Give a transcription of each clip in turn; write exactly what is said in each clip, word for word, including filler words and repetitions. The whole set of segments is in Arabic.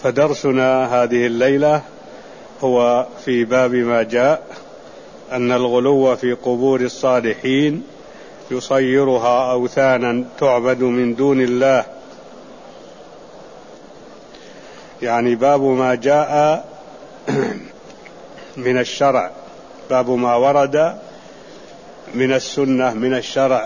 فدرسنا هذه الليلة هو في باب ما جاء أن الغلو في قبور الصالحين يصيرها أوثانا تعبد من دون الله، يعني باب ما جاء من الشرع، باب ما ورد من السنة من الشرع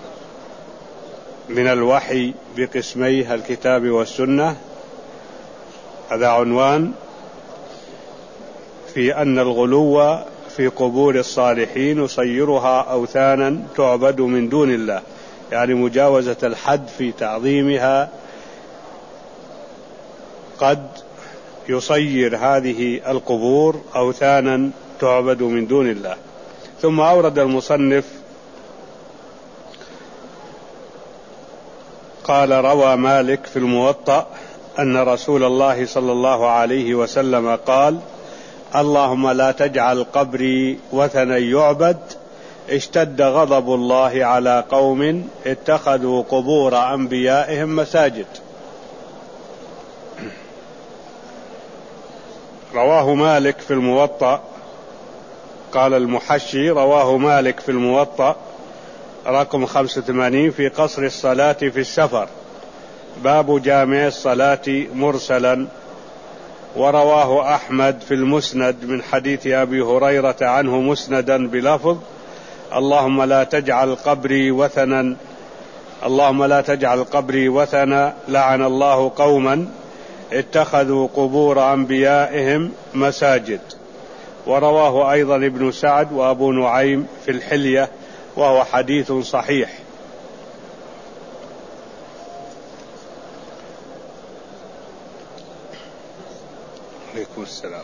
من الوحي بقسميه الكتاب والسنة. هذا عنوان في أن الغلو في قبور الصالحين يصيرها أوثانا تعبد من دون الله، يعني مجاوزة الحد في تعظيمها قد يصير هذه القبور أوثانا تعبد من دون الله. ثم أورد المصنف قال: روى مالك في الموطأ أن رسول الله صلى الله عليه وسلم قال: اللهم لا تجعل قبري وثنا يعبد، اشتد غضب الله على قوم اتخذوا قبور أنبيائهم مساجد. رواه مالك في الموطأ، قال المحشي: رواه مالك في الموطأ رقم خمسة وثمانين في قصر الصلاة في السفر، باب جامع الصلاة مرسلا. ورواه أحمد في المسند من حديث أبي هريرة عنه مسندا بلفظ: اللهم لا تجعل قبري وثنا اللهم لا تجعل قبري وثنا لعن الله قوما اتخذوا قبور أنبيائهم مساجد. ورواه أيضا ابن سعد وأبو نعيم في الحلية، وهو حديث صحيح. عليكم السلام.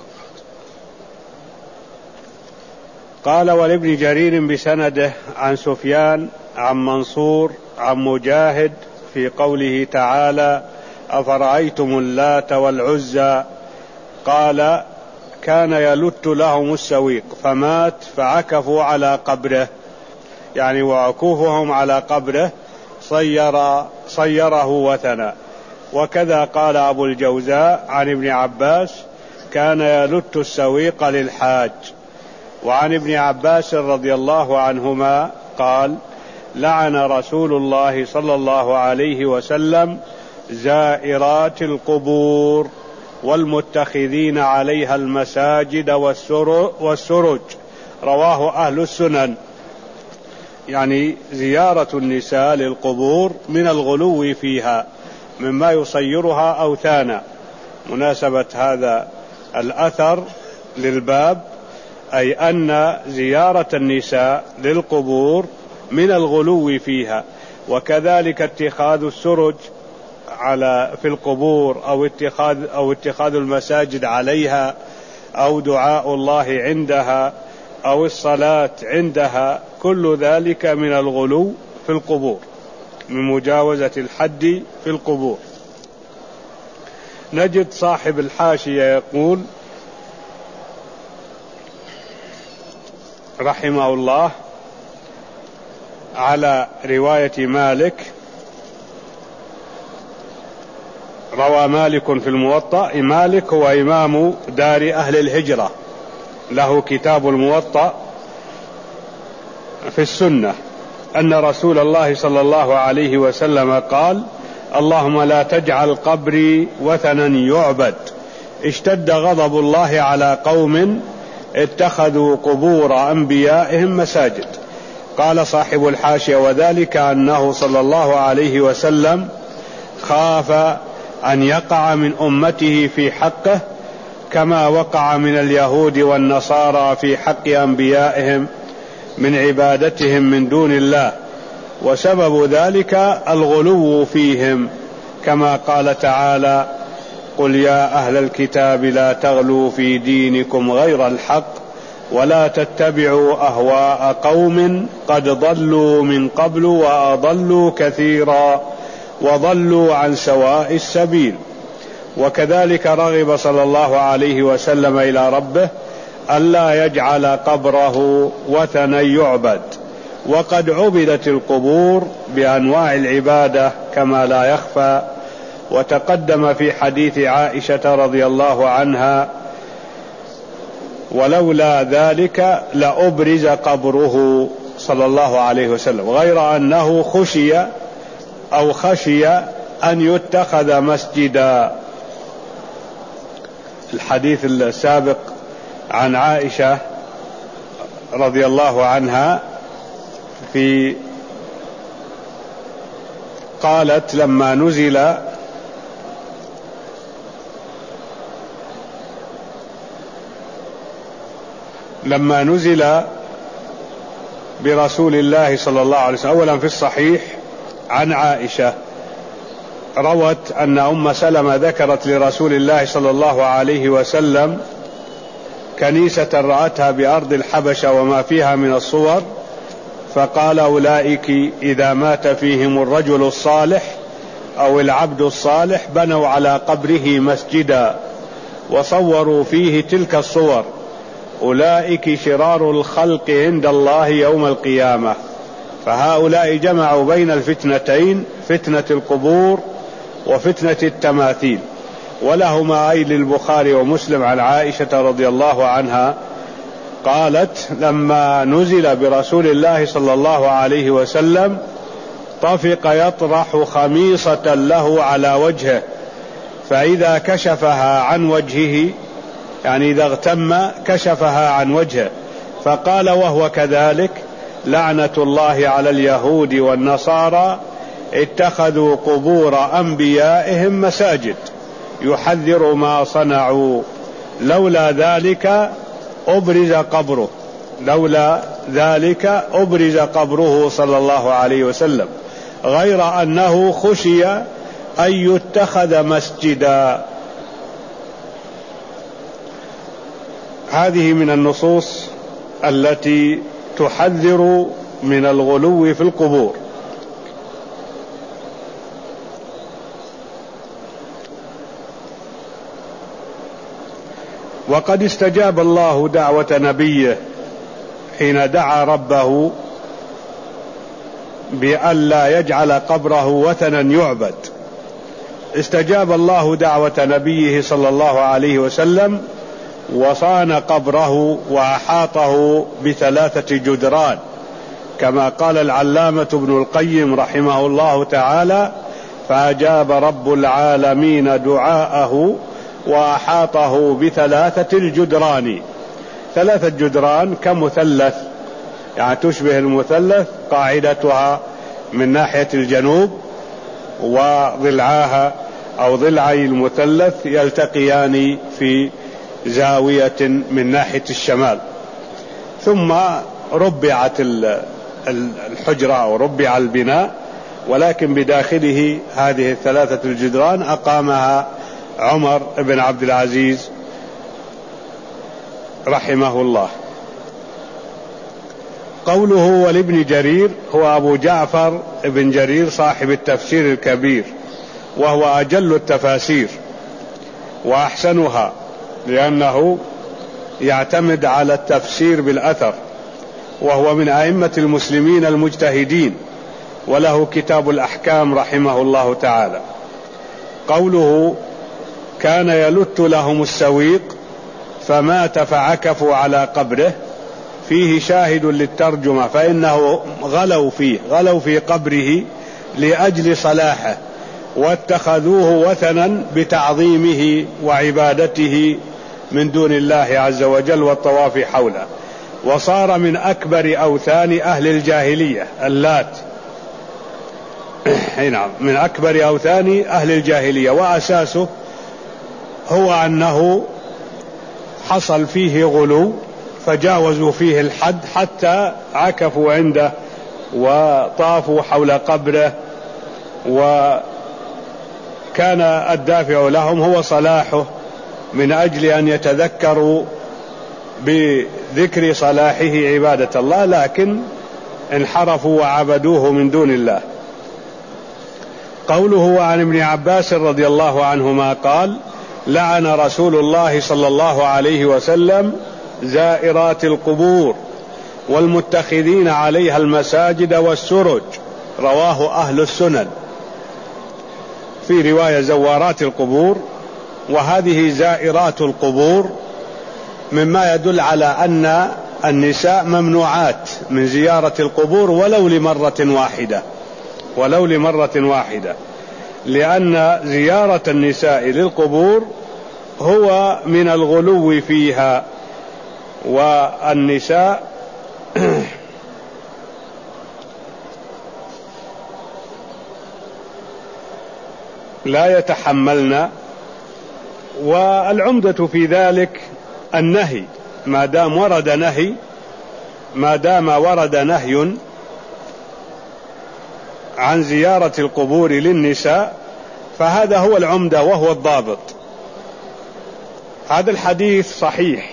قال: ولابن جرير بسنده عن سفيان عن منصور عن مجاهد في قوله تعالى: أفرأيتم اللات والعزى، قال: كان يلت لهم السويق فمات فعكفوا على قبره، يعني وعكوفهم على قبره صير صيره وثنا. وكذا قال أبو الجوزاء عن ابن عباس: كان يلت السويق للحاج. وعن ابن عباس رضي الله عنهما قال: لعن رسول الله صلى الله عليه وسلم زائرات القبور والمتخذين عليها المساجد والسرج. رواه أهل السنن. يعني زيارة النساء للقبور من الغلو فيها مما يصيرها أوثانا. مناسبة هذا الأثر للباب أي أن زيارة النساء للقبور من الغلو فيها، وكذلك اتخاذ السرج على في القبور أو اتخاذ أو اتخاذ المساجد عليها أو دعاء الله عندها أو الصلاة عندها، كل ذلك من الغلو في القبور، من مجاوزة الحد في القبور. نجد صاحب الحاشية يقول رحمه الله على رواية مالك: روى مالك في الموطأ. مالك هو إمام دار أهل الهجرة، له كتاب الموطأ في السنة، أن رسول الله صلى الله عليه وسلم قال: اللهم لا تجعل قبري وثنا يعبد، اشتد غضب الله على قوم اتخذوا قبور أنبيائهم مساجد. قال صاحب الحاشية: وذلك أنه صلى الله عليه وسلم خاف أن يقع من أمته في حقه كما وقع من اليهود والنصارى في حق أنبيائهم من عبادتهم من دون الله، وسبب ذلك الغلو فيهم، كما قال تعالى: قل يا أهل الكتاب لا تغلوا في دينكم غير الحق ولا تتبعوا أهواء قوم قد ضلوا من قبل وأضلوا كثيرا وضلوا عن سواء السبيل. وكذلك رغب صلى الله عليه وسلم إلى ربه ألا يجعل قبره وثنا يعبد، وقد عبدت القبور بأنواع العبادة كما لا يخفى وتقدم في حديث عائشة رضي الله عنها: ولولا ذلك لأبرز قبره صلى الله عليه وسلم، غير أنه خشي أو خشي أن يتخذ مسجدا. الحديث السابق عن عائشة رضي الله عنها في قالت: لما نزل لما نزل برسول الله صلى الله عليه وسلم، أولا في الصحيح عن عائشة روت أن أم سلمة ذكرت لرسول الله صلى الله عليه وسلم كنيسة رأتها بأرض الحبشة وما فيها من الصور، فقال: أولئك إذا مات فيهم الرجل الصالح أو العبد الصالح بنوا على قبره مسجدا وصوروا فيه تلك الصور، أولئك شرار الخلق عند الله يوم القيامة. فهؤلاء جمعوا بين الفتنتين، فتنة القبور وفتنة التماثيل. ولهما أي للبخاري ومسلم عن عائشة رضي الله عنها قالت: لما نزل برسول الله صلى الله عليه وسلم طفق يطرح خميصة له على وجهه، فإذا كشفها عن وجهه، يعني إذا اغتم كشفها عن وجهه، فقال وهو كذلك: لعنة الله على اليهود والنصارى اتخذوا قبور أنبيائهم مساجد يحذر ما صنعوا، لولا ذلك أبرز قبره لولا ذلك أبرز قبره صلى الله عليه وسلم، غير أنه خشي أن يتخذ مسجدا. هذه من النصوص التي تحذر من الغلو في القبور. وقد استجاب الله دعوة نبيه حين دعا ربه بأن لا يجعل قبره وثنا يعبد. استجاب الله دعوة نبيه صلى الله عليه وسلم وصان قبره وأحاطه بثلاثة جدران، كما قال العلامة ابن القيم رحمه الله تعالى: فأجاب رب العالمين دعاءه وأحاطه بثلاثة الجدران. ثلاثة جدران كمثلث، يعني تشبه المثلث، قاعدتها من ناحية الجنوب وضلعاها أو ضلعي المثلث يلتقيان في زاوية من ناحية الشمال. ثم ربعت الحجرة أو ربع البناء، ولكن بداخله هذه الثلاثة الجدران أقامها عمر بن عبد العزيز رحمه الله. قوله ولابن جرير هو أبو جعفر بن جرير صاحب التفسير الكبير، وهو أجل التفاسير وأحسنها، لأنه يعتمد على التفسير بالأثر، وهو من أئمة المسلمين المجتهدين، وله كتاب الأحكام رحمه الله تعالى. قوله كان يلت لهم السويق فمات فعكفوا على قبره، فيه شاهد للترجمة، فإنه غلوا فيه غلوا في قبره لأجل صلاحه، واتخذوه وثنا بتعظيمه وعبادته من دون الله عز وجل والطواف حوله، وصار من أكبر أوثان أهل الجاهلية اللات نعم من أكبر أوثان أهل الجاهلية. وأساسه هو أنه حصل فيه غلو فجاوزوا فيه الحد حتى عكفوا عنده وطافوا حول قبره، وكان الدافع لهم هو صلاحه من أجل أن يتذكروا بذكر صلاحه عبادة الله، لكن انحرفوا وعبدوه من دون الله. قوله عن ابن عباس رضي الله عنهما قال: لعن رسول الله صلى الله عليه وسلم زائرات القبور والمتخذين عليها المساجد والسرج، رواه أهل السنن. في رواية زوارات القبور، وهذه زائرات القبور، مما يدل على أن النساء ممنوعات من زيارة القبور ولو لمرة واحدة ولو لمرة واحدة لأن زيارة النساء للقبور هو من الغلو فيها. والنساء لا يتحملن، والعمدة في ذلك النهي، ما دام ورد نهي ما دام ورد نهي عن زيارة القبور للنساء فهذا هو العمدة وهو الضابط. هذا الحديث صحيح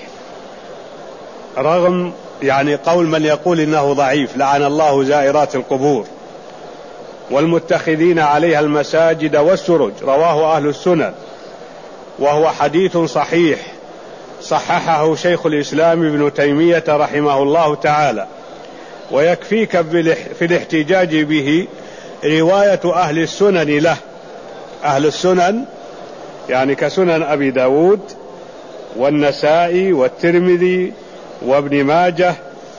رغم يعني قول من يقول إنه ضعيف، لعن الله زائرات القبور والمتخذين عليها المساجد والسرج، رواه أهل السنن، وهو حديث صحيح صححه شيخ الإسلام ابن تيمية رحمه الله تعالى. ويكفيك في الاحتجاج به رواية أهل السنن له، أهل السنن يعني كسنن أبي داود والنسائي والترمذي وابن ماجه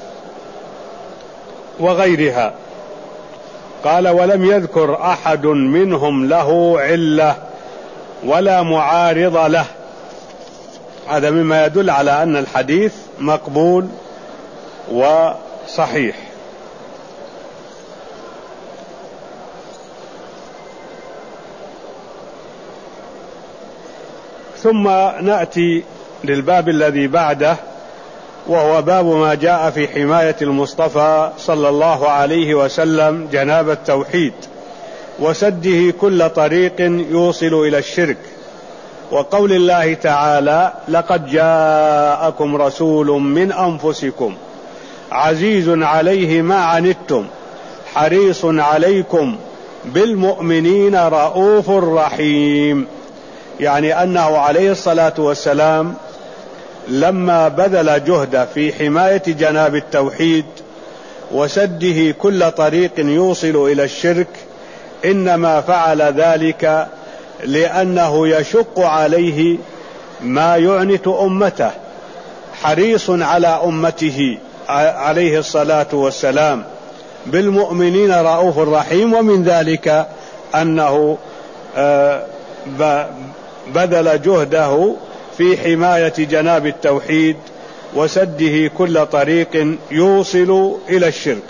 وغيرها. قال ولم يذكر أحد منهم له علة ولا معارض له. هذا مما يدل على أن الحديث مقبول وصحيح. ثم نأتي للباب الذي بعده، وهو باب ما جاء في حماية المصطفى صلى الله عليه وسلم جناب التوحيد وسده كل طريق يوصل إلى الشرك، وقول الله تعالى لقد جاءكم رسول من أنفسكم عزيز عليه ما عنتم حريص عليكم بالمؤمنين رؤوف رحيم. يعني أنه عليه الصلاة والسلام لما بذل جهد في حماية جناب التوحيد وسده كل طريق يوصل إلى الشرك إنما فعل ذلك لأنه يشق عليه ما يعنت أمته، حريص على أمته عليه الصلاة والسلام بالمؤمنين رؤوف رحيم. ومن ذلك أنه بذل جهده في حماية جناب التوحيد وسده كل طريق يوصل إلى الشرك.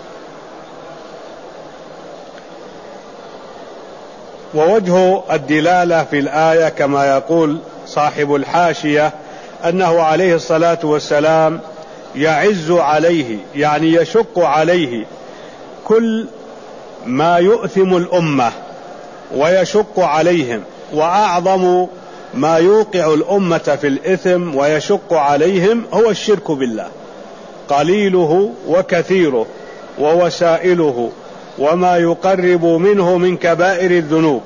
ووجه الدلالة في الآية كما يقول صاحب الحاشية أنه عليه الصلاة والسلام يعز عليه، يعني يشق عليه كل ما يؤثم الأمة ويشق عليهم، وأعظم ما يوقع الأمة في الإثم ويشق عليهم هو الشرك بالله، قليله وكثيره ووسائله وما يقرب منه من كبائر الذنوب،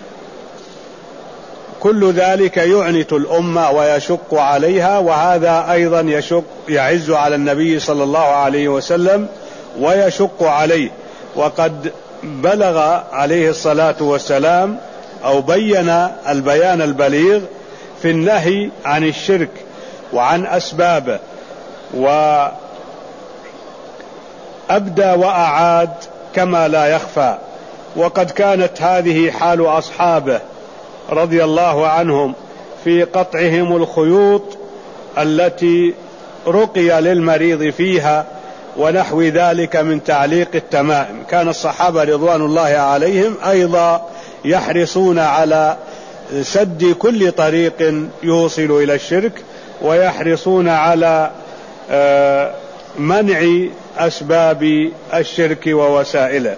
كل ذلك يعنت الأمة ويشق عليها. وهذا أيضا يشق يعز على النبي صلى الله عليه وسلم ويشق عليه. وقد بلغ عليه الصلاة والسلام أو بين البيان البليغ في النهي عن الشرك وعن أسبابه، وأبدى وأعاد كما لا يخفى. وقد كانت هذه حال أصحابه رضي الله عنهم في قطعهم الخيوط التي رقي للمريض فيها ونحو ذلك من تعليق التمائم. كان الصحابة رضوان الله عليهم أيضا يحرصون على سد كل طريق يوصل إلى الشرك، ويحرصون على منع أسباب الشرك ووسائله.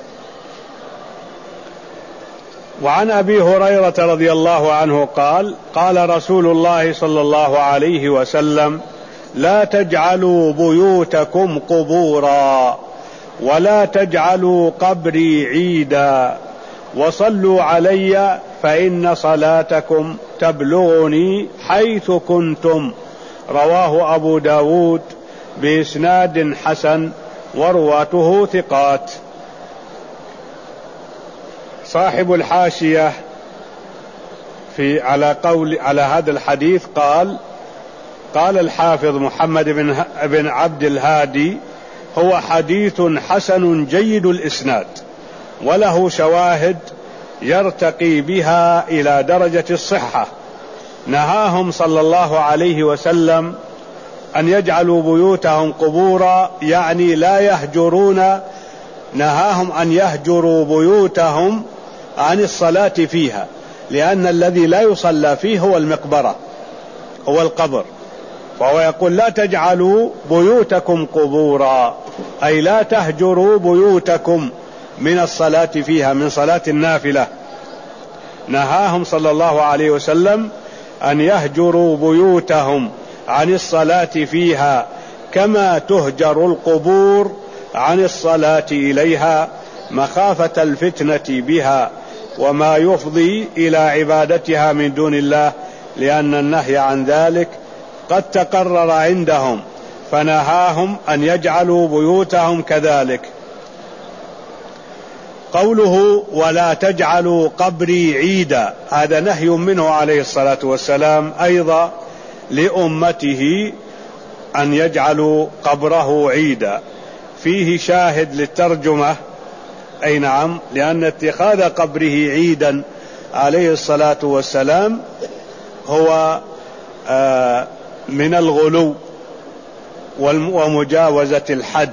وعن أبي هريرة رضي الله عنه قال قال رسول الله صلى الله عليه وسلم لا تجعلوا بيوتكم قبورا ولا تجعلوا قبري عيدا وصلوا علي فإن صلاتكم تبلغني حيث كنتم. رواه أبو داود بإسناد حسن ورواته ثقات. صاحب الحاشية في على قول على هذا الحديث قال قال الحافظ محمد بن, بن عبد الهادي: هو حديث حسن جيد الإسناد، وله شواهد يرتقي بها إلى درجة الصحة. نهاهم صلى الله عليه وسلم أن يجعلوا بيوتهم قبورا، يعني لا يهجرون، نهاهم أن يهجروا بيوتهم عن الصلاة فيها، لأن الذي لا يصلى فيه هو المقبرة، هو القبر. فهو يقول: لا تجعلوا بيوتكم قبورا، أي لا تهجروا بيوتكم من الصلاة فيها، من صلاة النافلة. نهاهم صلى الله عليه وسلم أن يهجروا بيوتهم عن الصلاة فيها كما تهجر القبور عن الصلاة إليها، مخافة الفتنة بها وما يفضي إلى عبادتها من دون الله، لأن النهي عن ذلك قد تقرر عندهم، فنهاهم أن يجعلوا بيوتهم كذلك. قوله: ولا تجعلوا قبري عيدا، هذا نهي منه عليه الصلاة والسلام أيضا لأمته أن يجعلوا قبره عيدا. فيه شاهد للترجمة، أي نعم، لأن اتخاذ قبره عيدا عليه الصلاة والسلام هو آه من الغلو ومجاوزة الحد،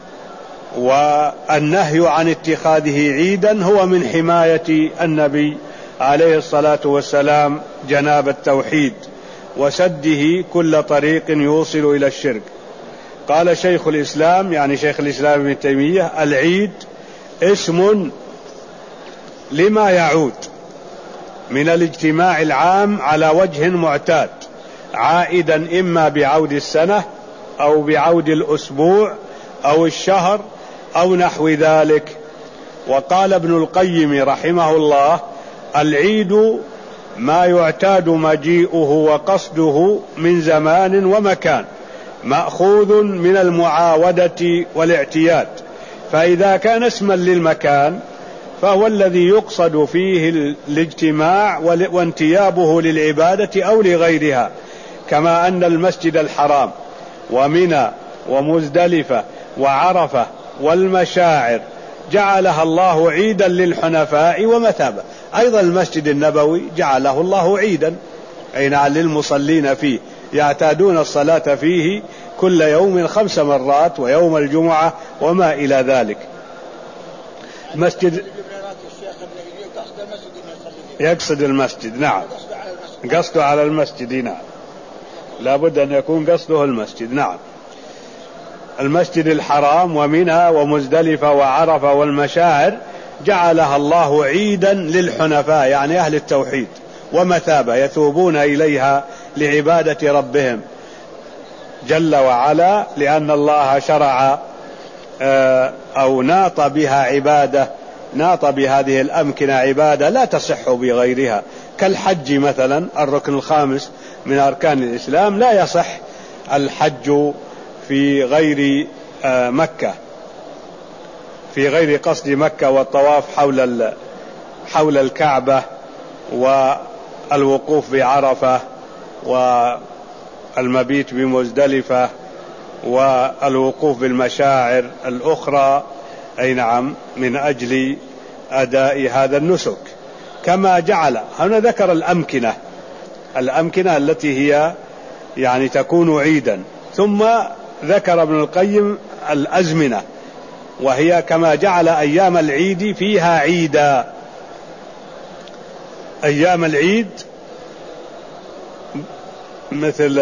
والنهي عن اتخاذه عيدا هو من حماية النبي عليه الصلاة والسلام جناب التوحيد وسده كل طريق يوصل إلى الشرك. قال شيخ الإسلام، يعني شيخ الإسلام ابن تيمية: العيد اسم لما يعود من الاجتماع العام على وجه معتاد، عائدا إما بعود السنة أو بعود الأسبوع أو الشهر أو نحو ذلك. وقال ابن القيم رحمه الله: العيد ما يعتاد مجيئه وقصده من زمان ومكان، مأخوذ من المعاودة والاعتياد، فإذا كان اسما للمكان فهو الذي يقصد فيه الاجتماع وانتيابه للعبادة أو لغيرها، كما أن المسجد الحرام ومنى ومزدلفة وعرفة والمشاعر جعلها الله عيدا للحنفاء ومثابة. أيضا المسجد النبوي جعله الله عيدا، أي نعم، للمصلين فيه، يعتادون الصلاة فيه كل يوم خمس مرات ويوم الجمعة وما إلى ذلك. مسجد يقصد المسجد، نعم، قصده على المسجد، نعم، لا بد أن يكون قصده المسجد، نعم. المسجد الحرام ومنى ومزدلفة وعرفة والمشاعر جعلها الله عيدا للحنفاء، يعني أهل التوحيد، ومثابة يثوبون إليها لعبادة ربهم جل وعلا، لأن الله شرع أو ناط بها عبادة، ناط بهذه الأمكنة عبادة لا تصح بغيرها، كالحج مثلا، الركن الخامس من أركان الإسلام، لا يصح الحج في غير مكة، في غير قصد مكة والطواف حول حول الكعبة والوقوف بعرفة والمبيت بمزدلفة والوقوف بالمشاعر الأخرى، أي نعم، من أجل أداء هذا النسك. كما جعل هنا ذكر الأمكنة الأمكنة التي هي يعني تكون عيدا، ثم ذكر ابن القيم الأزمنة، وهي كما جعل أيام العيد فيها عيدا. أيام العيد مثل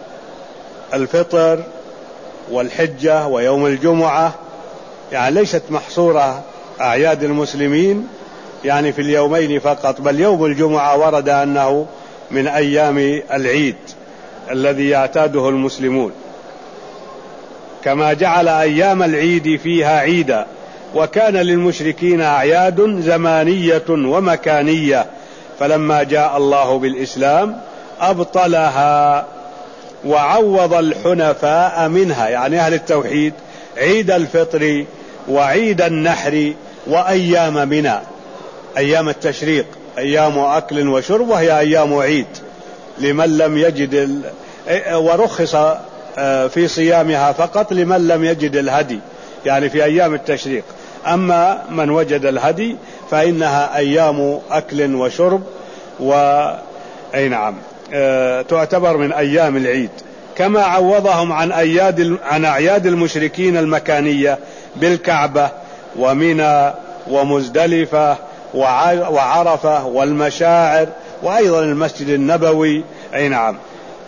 الفطر والحجة ويوم الجمعة، يعني ليست محصورة أعياد المسلمين يعني في اليومين فقط، بل يوم الجمعة ورد أنه من أيام العيد الذي يعتاده المسلمون. كما جعل أيام العيد فيها عيدا. وكان للمشركين أعياد زمانية ومكانية، فلما جاء الله بالإسلام أبطلها وعوض الحنفاء منها، يعني أهل التوحيد، عيد الفطر وعيد النحر وأيام منى، أيام التشريق أيام أكل وشرب، وهي أيام عيد لمن لم يجد ال... ورخص في صيامها فقط لمن لم يجد الهدي، يعني في أيام التشريق. أما من وجد الهدي فإنها أيام أكل وشرب، و أي نعم تعتبر من أيام العيد. كما عوضهم عن أياد عن أعياد المشركين المكانية بالكعبة ومنى ومزدلفة وعرفة والمشاعر، وأيضا المسجد النبوي، أي نعم،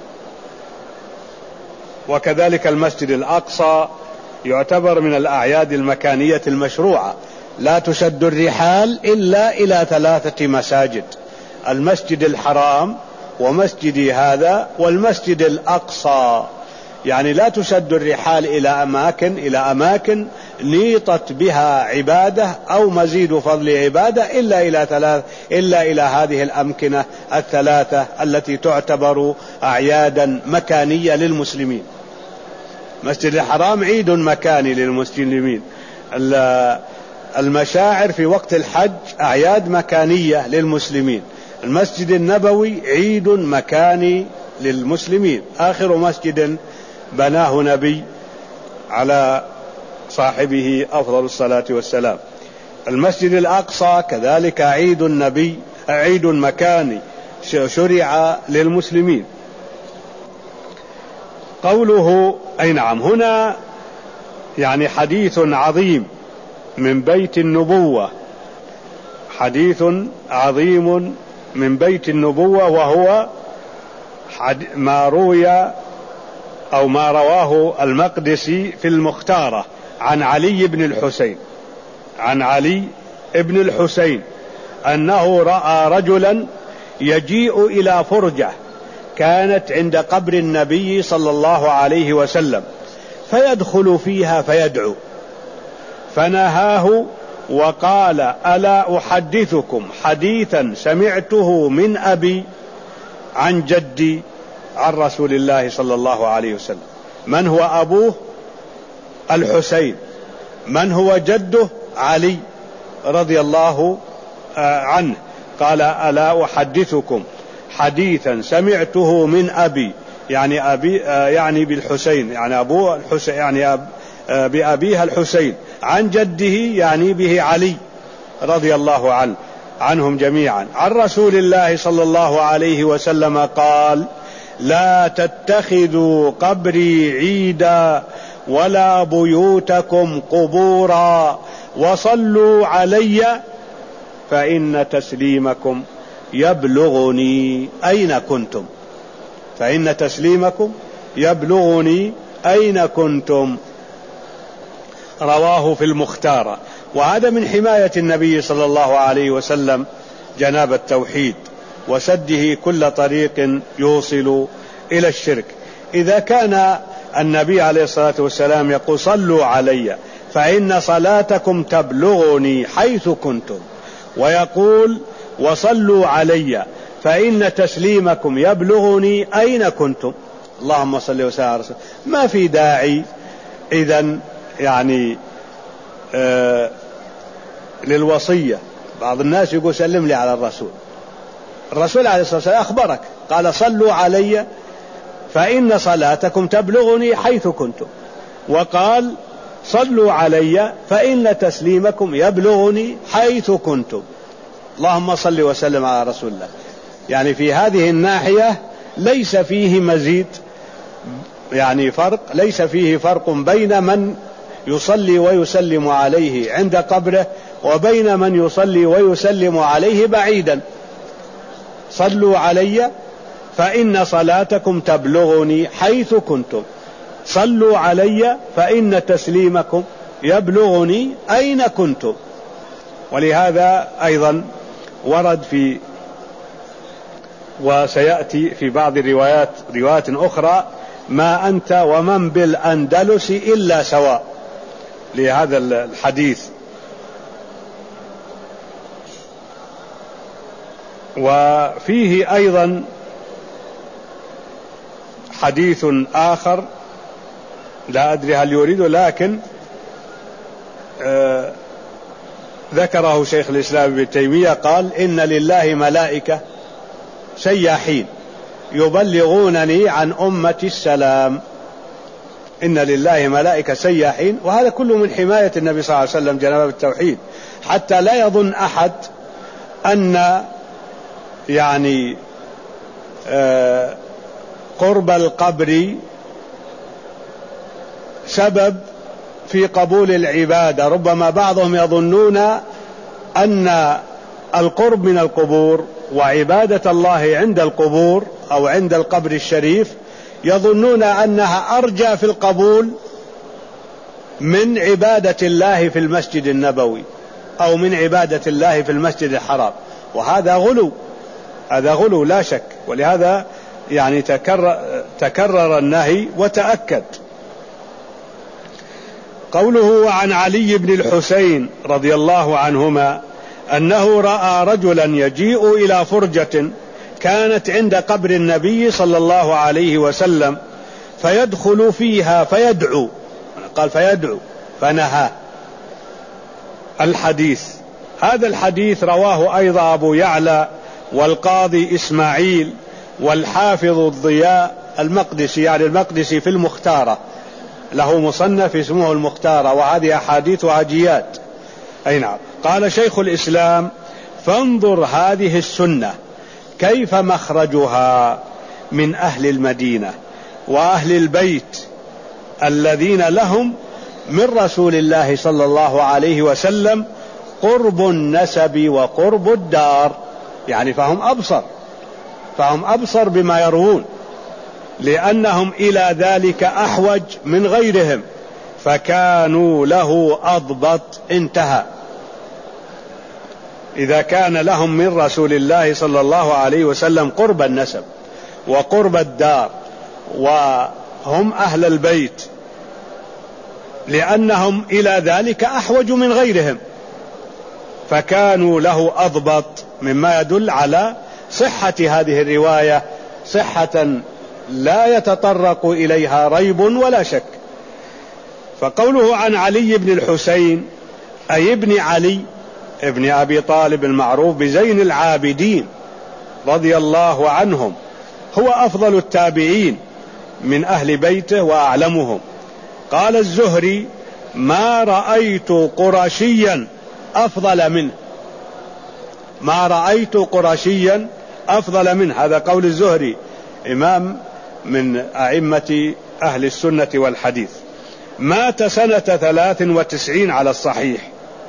وكذلك المسجد الأقصى يعتبر من الأعياد المكانية المشروعة. لا تشد الرحال إلا إلى ثلاثة مساجد: المسجد الحرام ومسجدي هذا والمسجد الأقصى. يعني لا تشد الرحال إلى أماكن إلى أماكن نيطت بها عبادة أو مزيد فضل عبادة إلا إلى ثلاث إلا إلى هذه الأمكنة الثلاثة التي تعتبر أعيادا مكانية للمسلمين. مسجد الحرام عيد مكاني للمسلمين، المشاعر في وقت الحج أعياد مكانية للمسلمين، المسجد النبوي عيد مكاني للمسلمين، آخر مسجد بناه نبي على صاحبه أفضل الصلاة والسلام. المسجد الأقصى كذلك عيد النبي، عيد مكاني شرع للمسلمين. قوله أي نعم هنا يعني حديث عظيم من بيت النبوة، حديث عظيم من بيت النبوة، وهو ما روي أو ما رواه المقدسي في المختارة عن علي بن الحسين عن علي بن الحسين أنه رأى رجلا يجيء إلى فرجة كانت عند قبر النبي صلى الله عليه وسلم فيدخل فيها فيدعو، فنهاه وقال: ألا أحدثكم حديثا سمعته من أبي عن جدي عن رسول الله صلى الله عليه وسلم. من هو أبوه؟ الحسين. من هو جده؟ علي رضي الله عنه. قال: ألا أحدثكم حديثا سمعته من أبي، يعني أبي يعني بالحسين، يعني أبوه الحسين، يعني أب بأبيها الحسين، عن جده يعني به علي رضي الله عنه عنهم جميعا، عن رسول الله صلى الله عليه وسلم قال: لا تتخذوا قبري عيدا ولا بيوتكم قبورا وصلوا علي فإن تسليمكم يبلغني أين كنتم فإن تسليمكم يبلغني أين كنتم. رواه في المختارة. وهذا من حماية النبي صلى الله عليه وسلم جناب التوحيد وسده كل طريق يوصل إلى الشرك. إذا كان النبي عليه الصلاة والسلام يقول: صلوا علي فإن صلاتكم تبلغني حيث كنتم، ويقول: وصلوا علي فإن تسليمكم يبلغني أين كنتم، اللهم صل وسلم على رسول، ما في داعي إذن يعني آه للوصية. بعض الناس يقول: سلم لي على الرسول. الرسول عليه الصلاة والسلام أخبرك، قال: صلوا علي فإن صلاتكم تبلغني حيث كنتم، وقال: صلوا علي فإن تسليمكم يبلغني حيث كنتم. اللهم صل وسلم على رسول الله. يعني في هذه الناحية ليس فيه مزيد، يعني فرق، ليس فيه فرق بين من يصلي ويسلم عليه عند قبره وبين من يصلي ويسلم عليه بعيدا. صلوا علي فإن صلاتكم تبلغني حيث كنتم، صلوا علي فإن تسليمكم يبلغني أين كنتم. ولهذا أيضا ورد في وسيأتي في بعض الروايات روايات أخرى: ما أنت ومن بالأندلس إلا سواء، لهذا الحديث. وفيه أيضا حديث آخر لا أدري هل يريد، لكن ذكره شيخ الإسلام ابن تيمية قال إن لله ملائكة سياحين يبلغونني عن أمة السلام. إن لله ملائكة سياحين، وهذا كله من حماية النبي صلى الله عليه وسلم جناب التوحيد، حتى لا يظن أحد أن يعني آه قرب القبر سبب في قبول العبادة. ربما بعضهم يظنون أن القرب من القبور وعبادة الله عند القبور أو عند القبر الشريف يظنون أنها أرجى في القبول من عبادة الله في المسجد النبوي أو من عبادة الله في المسجد الحرام، وهذا غلو، هذا غلو لا شك. ولهذا يعني تكرر, تكرر النهي وتأكد. قوله عن علي بن الحسين رضي الله عنهما أنه رأى رجلا يجيء إلى فرجة كانت عند قبر النبي صلى الله عليه وسلم فيدخل فيها فيدعو، قال فيدعو فنهى. الحديث هذا الحديث رواه أيضا أبو يعلى والقاضي إسماعيل والحافظ الضياء المقدسي، يعني المقدسي في المختارة، له مصنف اسمه المختارة، وهذه أحاديث وهجيات. أي نعم. قال شيخ الإسلام فانظر هذه السنة كيف مخرجها من أهل المدينة وأهل البيت الذين لهم من رسول الله صلى الله عليه وسلم قرب النسب وقرب الدار، يعني فهم أبصر، فهم أبصر بما يروون، لأنهم إلى ذلك أحوج من غيرهم، فكانوا له أضبط. انتهى. إذا كان لهم من رسول الله صلى الله عليه وسلم قرب النسب وقرب الدار وهم أهل البيت، لأنهم إلى ذلك أحوج من غيرهم، فكانوا له أضبط، مما يدل على صحة هذه الرواية صحة لا يتطرق إليها ريب ولا شك. فقوله عن علي بن الحسين أي ابن علي ابن أبي طالب المعروف بزين العابدين رضي الله عنهم، هو أفضل التابعين من أهل بيته وأعلمهم. قال الزهري ما رأيت قرشيا أفضل منه، ما رأيت قرشيا أفضل منه. هذا قول الزهري، إمام من أئمة أهل السنة والحديث، مات سنة ثلاث وتسعين على الصحيح.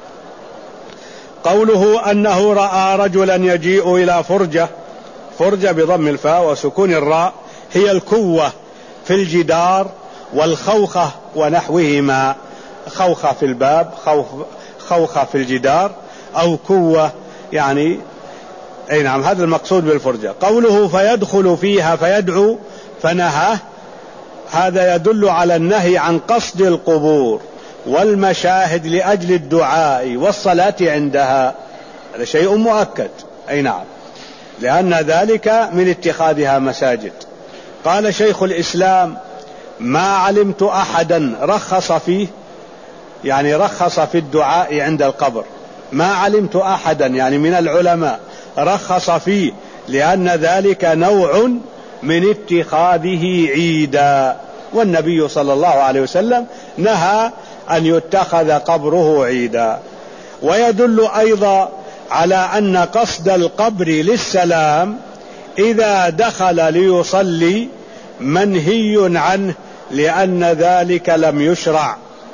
قوله أنه رأى رجلا يجيء إلى فرجة، فرجة بضم الفاء وسكون الراء هي الكوة في الجدار والخوخة ونحوهما، خوخة في الباب، خوخة في الجدار، أو كوة يعني. أي نعم، هذا المقصود بالفرجة. قوله فيدخل فيها فيدعو فنهى، هذا يدل على النهي عن قصد القبور والمشاهد لأجل الدعاء والصلاة عندها، هذا شيء مؤكد. أي نعم، لأن ذلك من اتخاذها مساجد. قال شيخ الإسلام ما علمت أحدا رخص فيه، يعني رخص في الدعاء عند القبر، ما علمت أحدا يعني من العلماء رخص فيه، لأن ذلك نوع من اتخاذه عيدا، والنبي صلى الله عليه وسلم نهى أن يتخذ قبره عيدا. ويدل أيضا على أن قصد القبر للسلام إذا دخل ليصلي منهي عنه، لأن ذلك لم يشرع.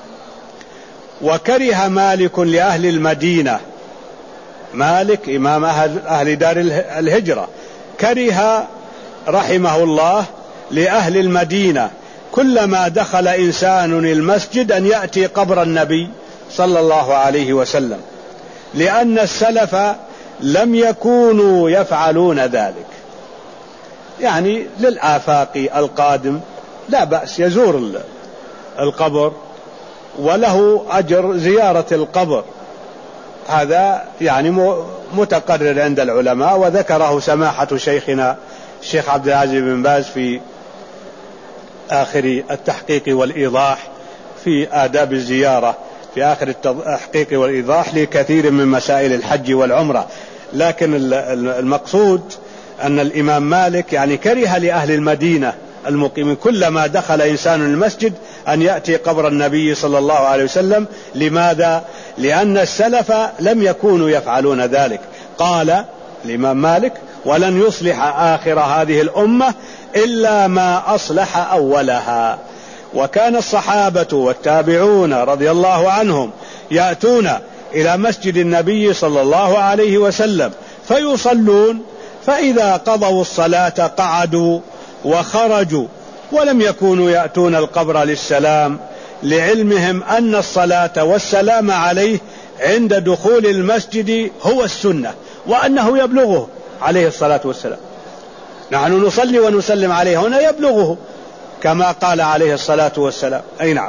وكره مالك لأهل المدينة، مالك إمام أهل, أهل دار الهجرة، كره رحمه الله لأهل المدينة كلما دخل إنسان المسجد أن يأتي قبر النبي صلى الله عليه وسلم، لأن السلف لم يكونوا يفعلون ذلك. يعني للآفاق القادم لا بأس يزور القبر وله أجر زيارة القبر، هذا يعني متقرر عند العلماء، وذكره سماحة شيخنا الشيخ عبد العزيز بن باز في آخر التحقيق والإيضاح في آداب الزيارة في آخر التحقيق والإيضاح لكثير من مسائل الحج والعمرة. لكن المقصود أن الإمام مالك يعني كره لأهل المدينة المقيمين كلما دخل إنسان المسجد أن يأتي قبر النبي صلى الله عليه وسلم. لماذا؟ لأن السلف لم يكونوا يفعلون ذلك. قال الإمام مالك: ولن يصلح آخر هذه الأمة إلا ما أصلح أولها. وكان الصحابة والتابعون رضي الله عنهم يأتون إلى مسجد النبي صلى الله عليه وسلم فيصلون، فإذا قضوا الصلاة قعدوا وخرجوا، ولم يكونوا يأتون القبر للسلام، لعلمهم أن الصلاة والسلام عليه عند دخول المسجد هو السنة، وأنه يبلغه عليه الصلاة والسلام. نحن نصلي ونسلم عليه، هنا يبلغه كما قال عليه الصلاة والسلام. أي نعم.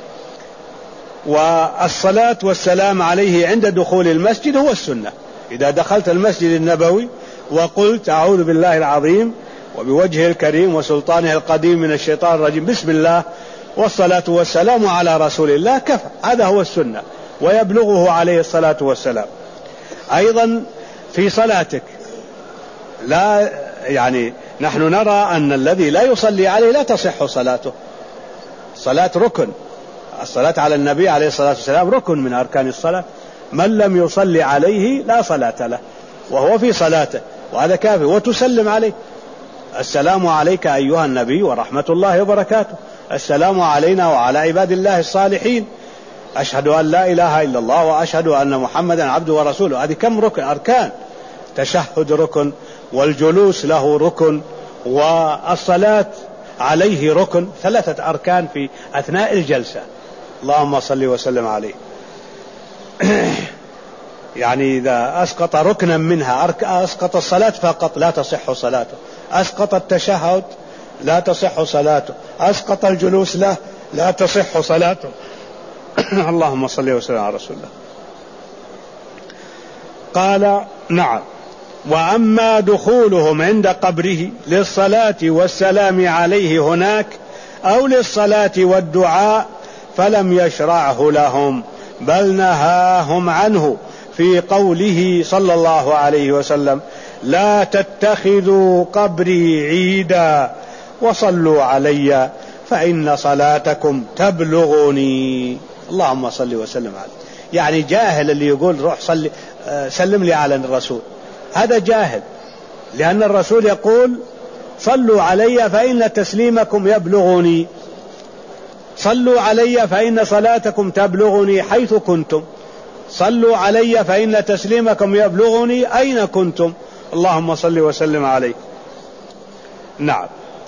والصلاة والسلام عليه عند دخول المسجد هو السنة. إذا دخلت المسجد النبوي وقلت: أعوذ بالله العظيم وبوجهه الكريم وسلطانه القديم من الشيطان الرجيم، بسم الله والصلاة والسلام على رسول الله، كفى. هذا هو السنة ويبلغه عليه الصلاة والسلام. أيضا في صلاتك لا يعني نحن نرى أن الذي لا يصلي عليه لا تصح صلاته. الصلاة ركن، الصلاة على النبي عليه الصلاة والسلام ركن من أركان الصلاة. من لم يصلي عليه لا صلاة له وهو في صلاته، وهذا كافي. وتسلم عليه: السلام عليك أيها النبي ورحمة الله وبركاته، السلام علينا وعلى عباد الله الصالحين، أشهد أن لا إله إلا الله وأشهد أن محمدا عبده ورسوله. هذه كم ركن أركان. تشهد ركن، والجلوس له ركن، والصلاة عليه ركن. ثلاثة أركان في أثناء الجلسة. اللهم صل وسلم عليه. يعني إذا أسقط ركنا منها أسقط الصلاة فقط لا تصح صلاته، أسقط التشهد لا تصح صلاته، أسقط الجلوس له لا تصح صلاته. اللهم صل وسلم على رسول الله. قال: نعم. وأما دخولهم عند قبره للصلاة والسلام عليه هناك أو للصلاة والدعاء فلم يشرعه لهم، بل نهاهم عنه في قوله صلى الله عليه وسلم: لا تتخذوا قبري عيدا وصلوا علي فإن صلاتكم تبلغني. اللهم صل وسلم عليه. يعني جاهل اللي يقول روح صلي سلم لي على الرسول، هذا جاهل، لأن الرسول يقول: صلوا علي فإن تسليمكم يبلغني، صلوا علي فإن صلاتكم تبلغني حيث كنتم، صلوا علي فإن تسليمكم يبلغني أين كنتم. اللهم صل وسلم عليه. نعم.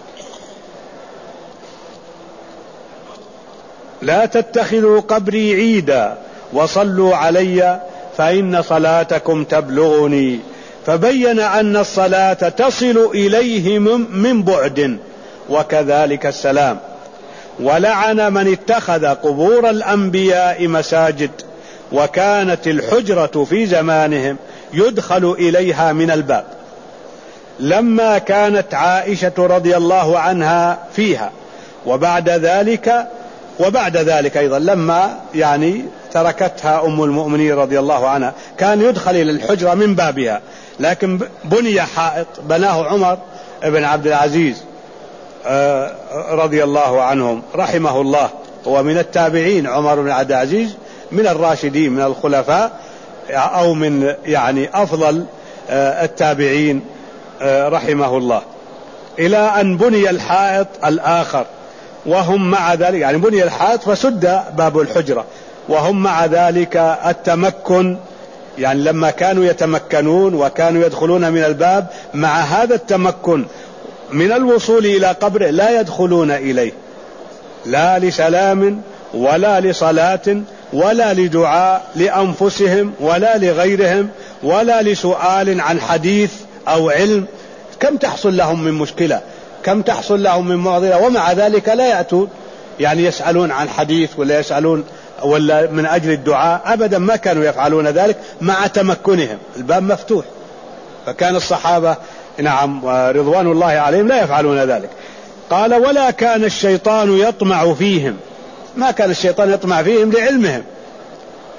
لا تتخذوا قبري عيدا وصلوا علي فإن صلاتكم تبلغني. فبين أن الصلاة تصل إليهم من بعد، وكذلك السلام. ولعن من اتخذ قبور الأنبياء مساجد، وكانت الحجرة في زمانهم يدخل إليها من الباب، لما كانت عائشة رضي الله عنها فيها، وبعد ذلك وبعد ذلك أيضا لما يعني تركتها أم المؤمنين رضي الله عنها كان يدخل إلى الحجرة من بابها. لكن بني حائط بناه عمر بن عبد العزيز رضي الله عنهم رحمه الله، هو من التابعين. عمر بن عبد العزيز من الراشدين من الخلفاء، أو من يعني أفضل التابعين رحمه الله، إلى أن بني الحائط الآخر وهم مع ذلك، يعني بني الحائط فسد باب الحجرة، وهم مع ذلك التمكن، يعني لما كانوا يتمكنون وكانوا يدخلون من الباب، مع هذا التمكن من الوصول إلى قبره لا يدخلون إليه، لا لسلام ولا لصلاة ولا لدعاء لأنفسهم ولا لغيرهم ولا لسؤال عن حديث أو علم. كم تحصل لهم من مشكلة، كم تحصل لهم من معضلة، ومع ذلك لا يأتون يعني يسألون عن حديث ولا يسألون ولا من أجل الدعاء، أبدا ما كانوا يفعلون ذلك مع تمكنهم، الباب مفتوح. فكان الصحابة نعم رضوان الله عليهم لا يفعلون ذلك. قال: ولا كان الشيطان يطمع فيهم، ما كان الشيطان يطمع فيهم لعلمهم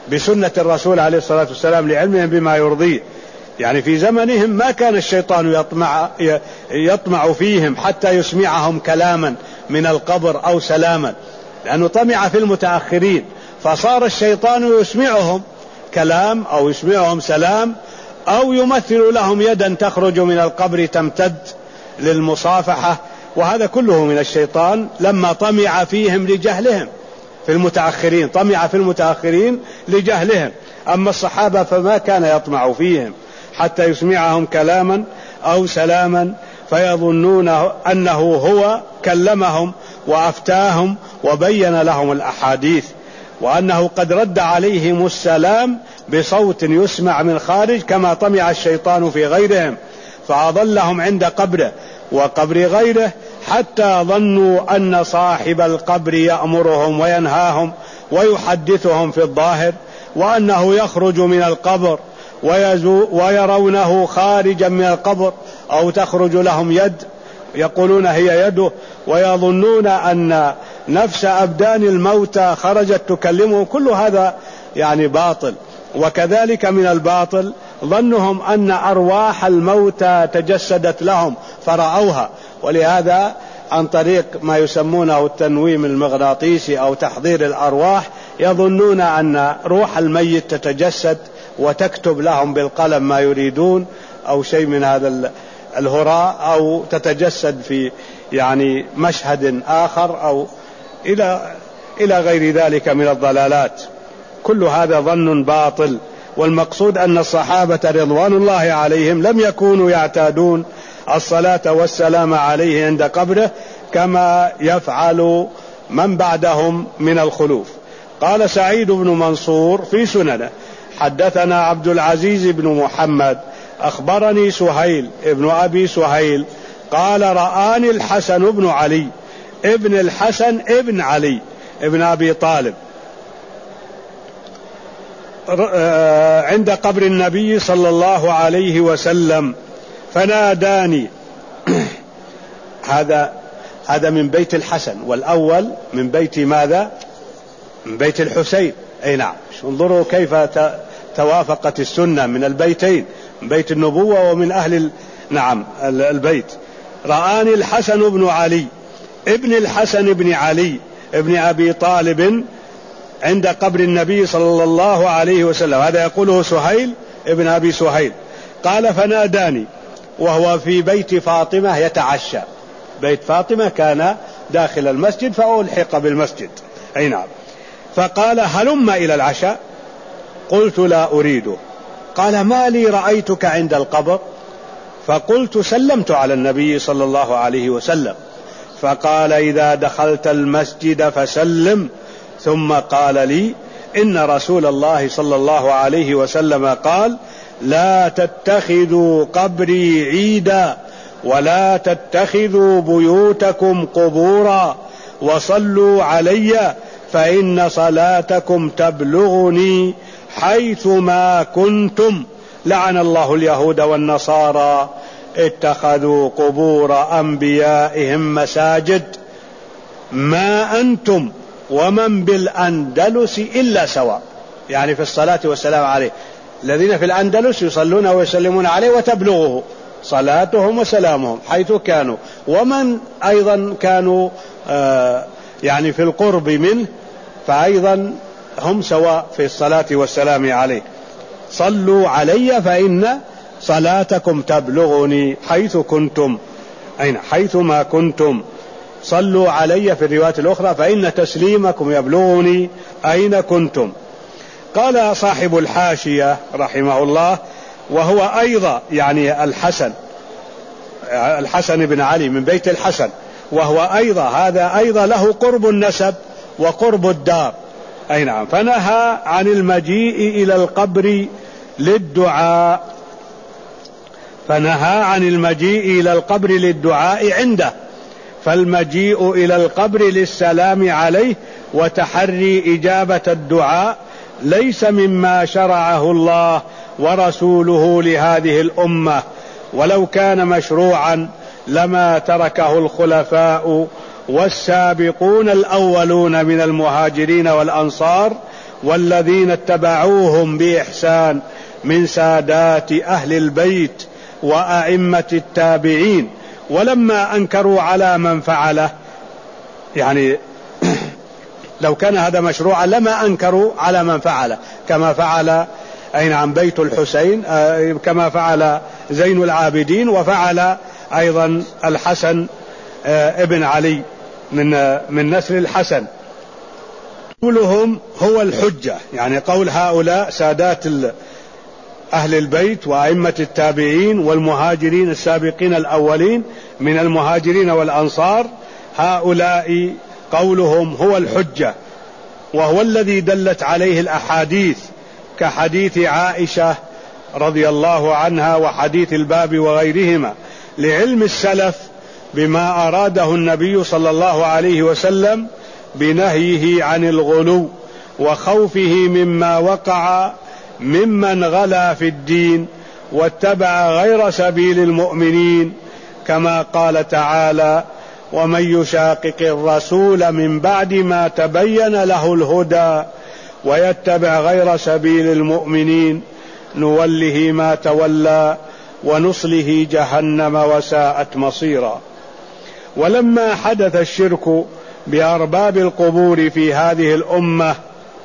بسنة الرسول عليه الصلاة والسلام لعلمهم بما يرضيه. يعني في زمنهم ما كان الشيطان يطمع, يطمع فيهم حتى يسمعهم كلاما من القبر أو سلاما، لأنه طمع في المتأخرين، فصار الشيطان يسمعهم كلام أو يسمعهم سلام أو يمثل لهم يدا تخرج من القبر تمتد للمصافحة، وهذا كله من الشيطان لما طمع فيهم لجهلهم في المتأخرين، طمع في المتأخرين لجهلهم. أما الصحابة فما كان يطمع فيهم حتى يسمعهم كلاما أو سلاما فيظنون أنه هو كلمهم وأفتاهم وبين لهم الأحاديث، وأنه قد رد عليهم السلام بصوت يسمع من خارج كما طمع الشيطان في غيرهم، فأضلهم عند قبره وقبر غيره حتى ظنوا أن صاحب القبر يأمرهم وينهاهم ويحدثهم في الظاهر، وأنه يخرج من القبر ويرونه خارجا من القبر، أو تخرج لهم يد يقولون هي يده، ويظنون أن نفس أبدان الموتى خرجت تكلمهم. كل هذا يعني باطل. وكذلك من الباطل ظنهم أن أرواح الموتى تجسدت لهم فرأوها، ولهذا عن طريق ما يسمونه التنويم المغناطيسي أو تحضير الأرواح يظنون أن روح الميت تتجسد وتكتب لهم بالقلم ما يريدون أو شيء من هذا الهراء، أو تتجسد في يعني مشهد آخر أو إلى إلى غير ذلك من الضلالات. كل هذا ظن باطل. والمقصود أن الصحابة رضوان الله عليهم لم يكونوا يعتادون الصلاة والسلام عليه عند قبره كما يفعل من بعدهم من الخلوف. قال سعيد بن منصور في سننه حدثنا عبد العزيز بن محمد أخبرني سهيل ابن أبي سهيل قال رآني الحسن بن علي ابن الحسن ابن علي ابن أبي طالب عند قبر النبي صلى الله عليه وسلم فناداني. هذا هذا من بيت الحسن، والأول من بيت ماذا؟ من بيت الحسين. أي نعم، انظروا كيف توافقت السنة من البيتين، من بيت النبوة ومن أهل نعم البيت. رآني الحسن بن علي ابن الحسن بن علي ابن أبي طالب عند قبر النبي صلى الله عليه وسلم. هذا يقوله سهيل ابن أبي سهيل. قال فناداني وهو في بيت فاطمة يتعشى. بيت فاطمة كان داخل المسجد فألحق بالمسجد. أي نعم. فقال هلم إلى العشاء؟ قلت لا أريده. قال ما لي رأيتك عند القبر؟ فقلت سلمت على النبي صلى الله عليه وسلم. فقال إذا دخلت المسجد فسلم. ثم قال لي إن رسول الله صلى الله عليه وسلم قال لا تتخذوا قبري عيدا ولا تتخذوا بيوتكم قبورا وصلوا علي فإن صلاتكم تبلغني حيثما كنتم. لعن الله اليهود والنصارى اتخذوا قبور أنبيائهم مساجد. ما أنتم ومن بالأندلس إلا سواء، يعني في الصلاة والسلام عليه. الذين في الأندلس يصلون ويسلمون عليه وتبلغه صلاتهم وسلامهم حيث كانوا، ومن أيضا كانوا آه يعني في القرب منه فأيضا هم سواء في الصلاة والسلام عليه. صلوا علي فإن صلاتكم تبلغني حيث كنتم، أين حيث ما كنتم. صلوا علي في الروايات الأخرى فإن تسليمكم يبلغني أين كنتم. قال صاحب الحاشية رحمه الله وهو أيضا يعني الحسن الحسن بن علي من بيت الحسن، وهو أيضا هذا أيضا له قرب النسب وقرب الدار. أي نعم. فنهى عن المجيء إلى القبر للدعاء فنهى عن المجيء إلى القبر للدعاء عنده، فالمجيء إلى القبر للسلام عليه وتحري إجابة الدعاء ليس مما شرعه الله ورسوله لهذه الأمة، ولو كان مشروعا لما تركه الخلفاء والسابقون الأولون من المهاجرين والأنصار والذين اتبعوهم بإحسان من سادات أهل البيت وأئمة التابعين، ولما أنكروا على من فعله، يعني لو كان هذا مشروعا لما أنكروا على من فعله، كما فعل أي نعم بيت الحسين، كما فعل زين العابدين، وفعل أيضا الحسن ابن علي من من نسل الحسن. قولهم هو الحجة، يعني قول هؤلاء سادات أهل البيت وأئمة التابعين والمهاجرين السابقين الأولين من المهاجرين والأنصار، هؤلاء قولهم هو الحجة، وهو الذي دلت عليه الأحاديث كحديث عائشة رضي الله عنها وحديث الباب وغيرهما، لعلم السلف بما أراده النبي صلى الله عليه وسلم بنهيه عن الغلو وخوفه مما وقع ممن غلا في الدين واتبع غير سبيل المؤمنين، كما قال تعالى: ومن يشاقق الرسول من بعد ما تبين له الهدى ويتبع غير سبيل المؤمنين نوله ما تولى ونصله جهنم وساءت مصيرا. ولما حدث الشرك بأرباب القبور في هذه الأمة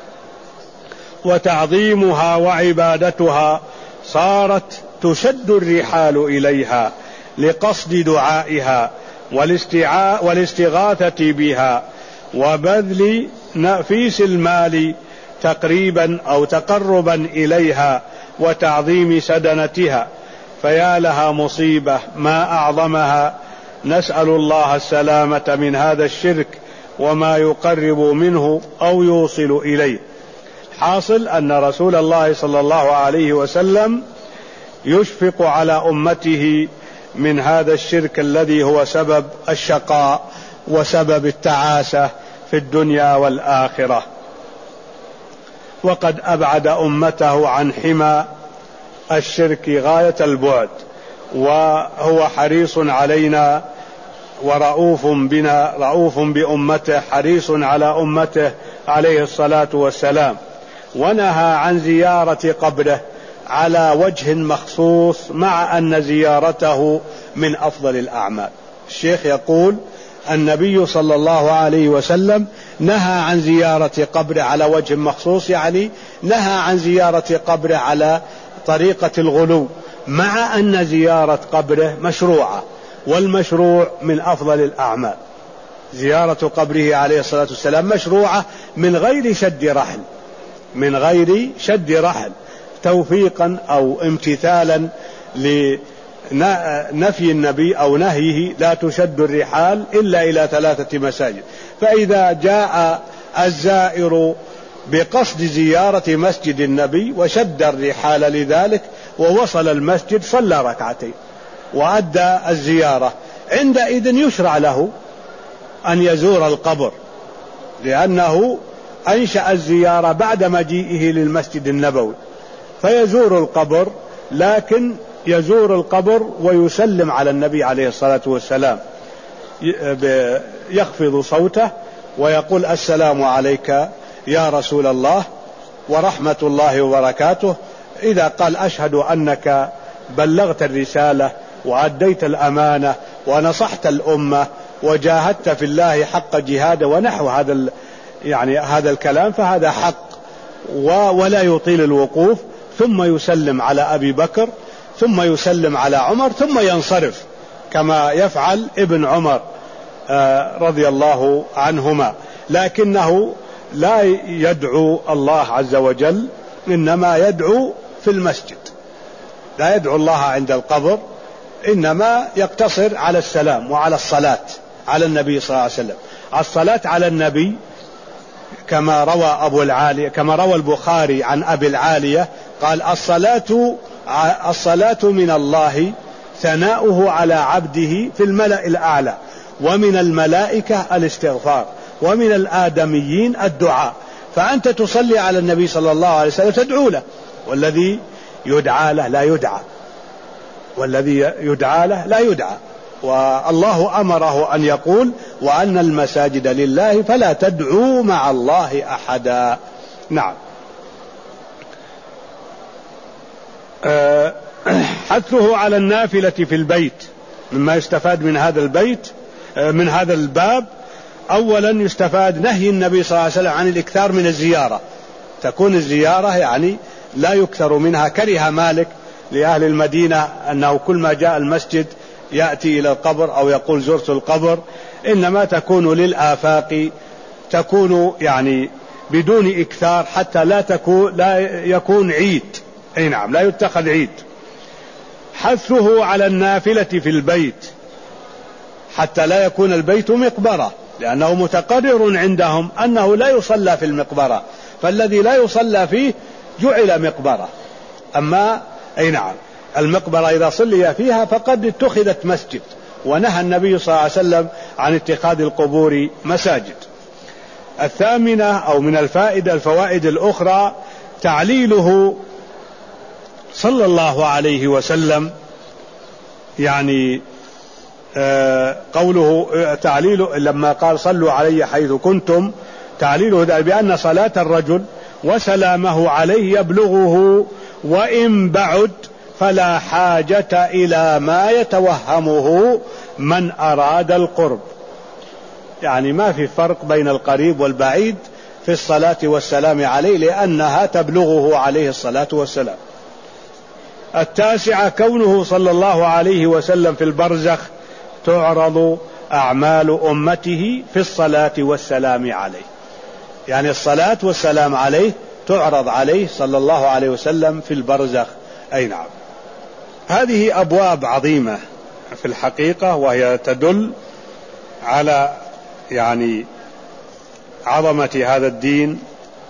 وتعظيمها وعبادتها، صارت تشد الرحال إليها لقصد دعائها والاستغاثة بها وبذل نفيس المال تقريبا أو تقربا إليها وتعظيم سدنتها، فيا لها مصيبة ما أعظمها. نسأل الله السلامة من هذا الشرك وما يقرب منه أو يوصل إليه. حاصل أن رسول الله صلى الله عليه وسلم يشفق على أمته من هذا الشرك الذي هو سبب الشقاء وسبب التعاسة في الدنيا والآخرة، وقد أبعد أمته عن حمى الشرك غاية البعد، وهو حريص علينا ورؤوف بنا، رؤوف بأمته، حريص على أمته عليه الصلاة والسلام، ونهى عن زيارة قبره على وجه مخصوص، مع أن زيارته من أفضل الأعمال. الشيخ يقول: النبي صلى الله عليه وسلم نهى عن زيارة قبره على وجه مخصوص، يعني نهى عن زيارة قبره على طريقة الغلو، مع أن زيارة قبره مشروعة، والمشروع من أفضل الأعمال. زيارة قبره عليه الصلاة والسلام مشروعة من غير شد رحل، من غير شد رحل، توفيقا أو امتثالا لنفي النبي أو نهيه: لا تشد الرحال إلا إلى ثلاثة مساجد. فإذا جاء الزائر بقصد زيارة مسجد النبي وشد الرحال لذلك ووصل المسجد، صلى ركعتين وأدى الزيارة، عندئذ يشرع له أن يزور القبر، لأنه أنشأ الزيارة بعد مجيئه للمسجد النبوي، فيزور القبر، لكن يزور القبر ويسلم على النبي عليه الصلاة والسلام، يخفض صوته ويقول: السلام عليك يا رسول الله ورحمة الله وبركاته. إذا قال: أشهد أنك بلغت الرسالة وأديت الأمانة ونصحت الأمة وجاهدت في الله حق جهاده ونحو هذا يعني هذا الكلام، فهذا حق، ولا يطيل الوقوف، ثم يسلم على أبي بكر، ثم يسلم على عمر، ثم ينصرف، كما يفعل ابن عمر رضي الله عنهما. لكنه لا يدعو الله عز وجل، إنما يدعو في المسجد، لا يدعو الله عند القبر، إنما يقتصر على السلام وعلى الصلاة على النبي صلى الله عليه وسلم. الصلاة على النبي كما روى أبو العالية، كما روى البخاري عن أبي العالية قال: الصلاة الصلاة من الله ثناؤه على عبده في الملأ الأعلى، ومن الملائكة الاستغفار، ومن الآدميين الدعاء. فأنت تصلي على النبي صلى الله عليه وسلم تدعو له، والذي يدعى له لا يدعى، والذي يدعى له لا يدعى. والله أمره أن يقول: وأن المساجد لله فلا تدعوا مع الله أحدا. نعم. حثه على النافلة في البيت. مما يستفاد من هذا البيت من هذا الباب، أولا يستفاد نهي النبي صلى الله عليه وسلم عن الإكثار من الزيارة. تكون الزيارة يعني لا يكثر منها. كره مالك لأهل المدينة أنه كل ما جاء المسجد يأتي إلى القبر أو يقول زرت القبر، إنما تكون للآفاق، تكون يعني بدون إكثار حتى لا تكون لا يكون عيد. أي نعم، لا يتخذ عيد. حثه على النافلة في البيت حتى لا يكون البيت مقبرة، لأنه متقرر عندهم أنه لا يصلى في المقبرة، فالذي لا يصلى فيه جعل مقبرة. أما أي نعم المقبرة إذا صلي فيها فقد اتخذت مسجد، ونهى النبي صلى الله عليه وسلم عن اتخاذ القبور مساجد. الثامنة أو من الفائدة الفوائد الأخرى تعليله صلى الله عليه وسلم، يعني آه قوله آه تعليله لما قال صلوا علي حيث كنتم، تعليله بأن صلاة الرجل وسلامه عليه يبلغه وإن بعد، فلا حاجة إلى ما يتوهمه من أراد القرب. يعني ما في فرق بين القريب والبعيد في الصلاة والسلام عليه، لأنها تبلغه عليه الصلاة والسلام. التاسعة كونه صلى الله عليه وسلم في البرزخ تعرض أعمال أمته في الصلاة والسلام عليه، يعني الصلاة والسلام عليه تعرض عليه صلى الله عليه وسلم في البرزخ. أي نعم. هذه أبواب عظيمة في الحقيقة، وهي تدل على يعني عظمة هذا الدين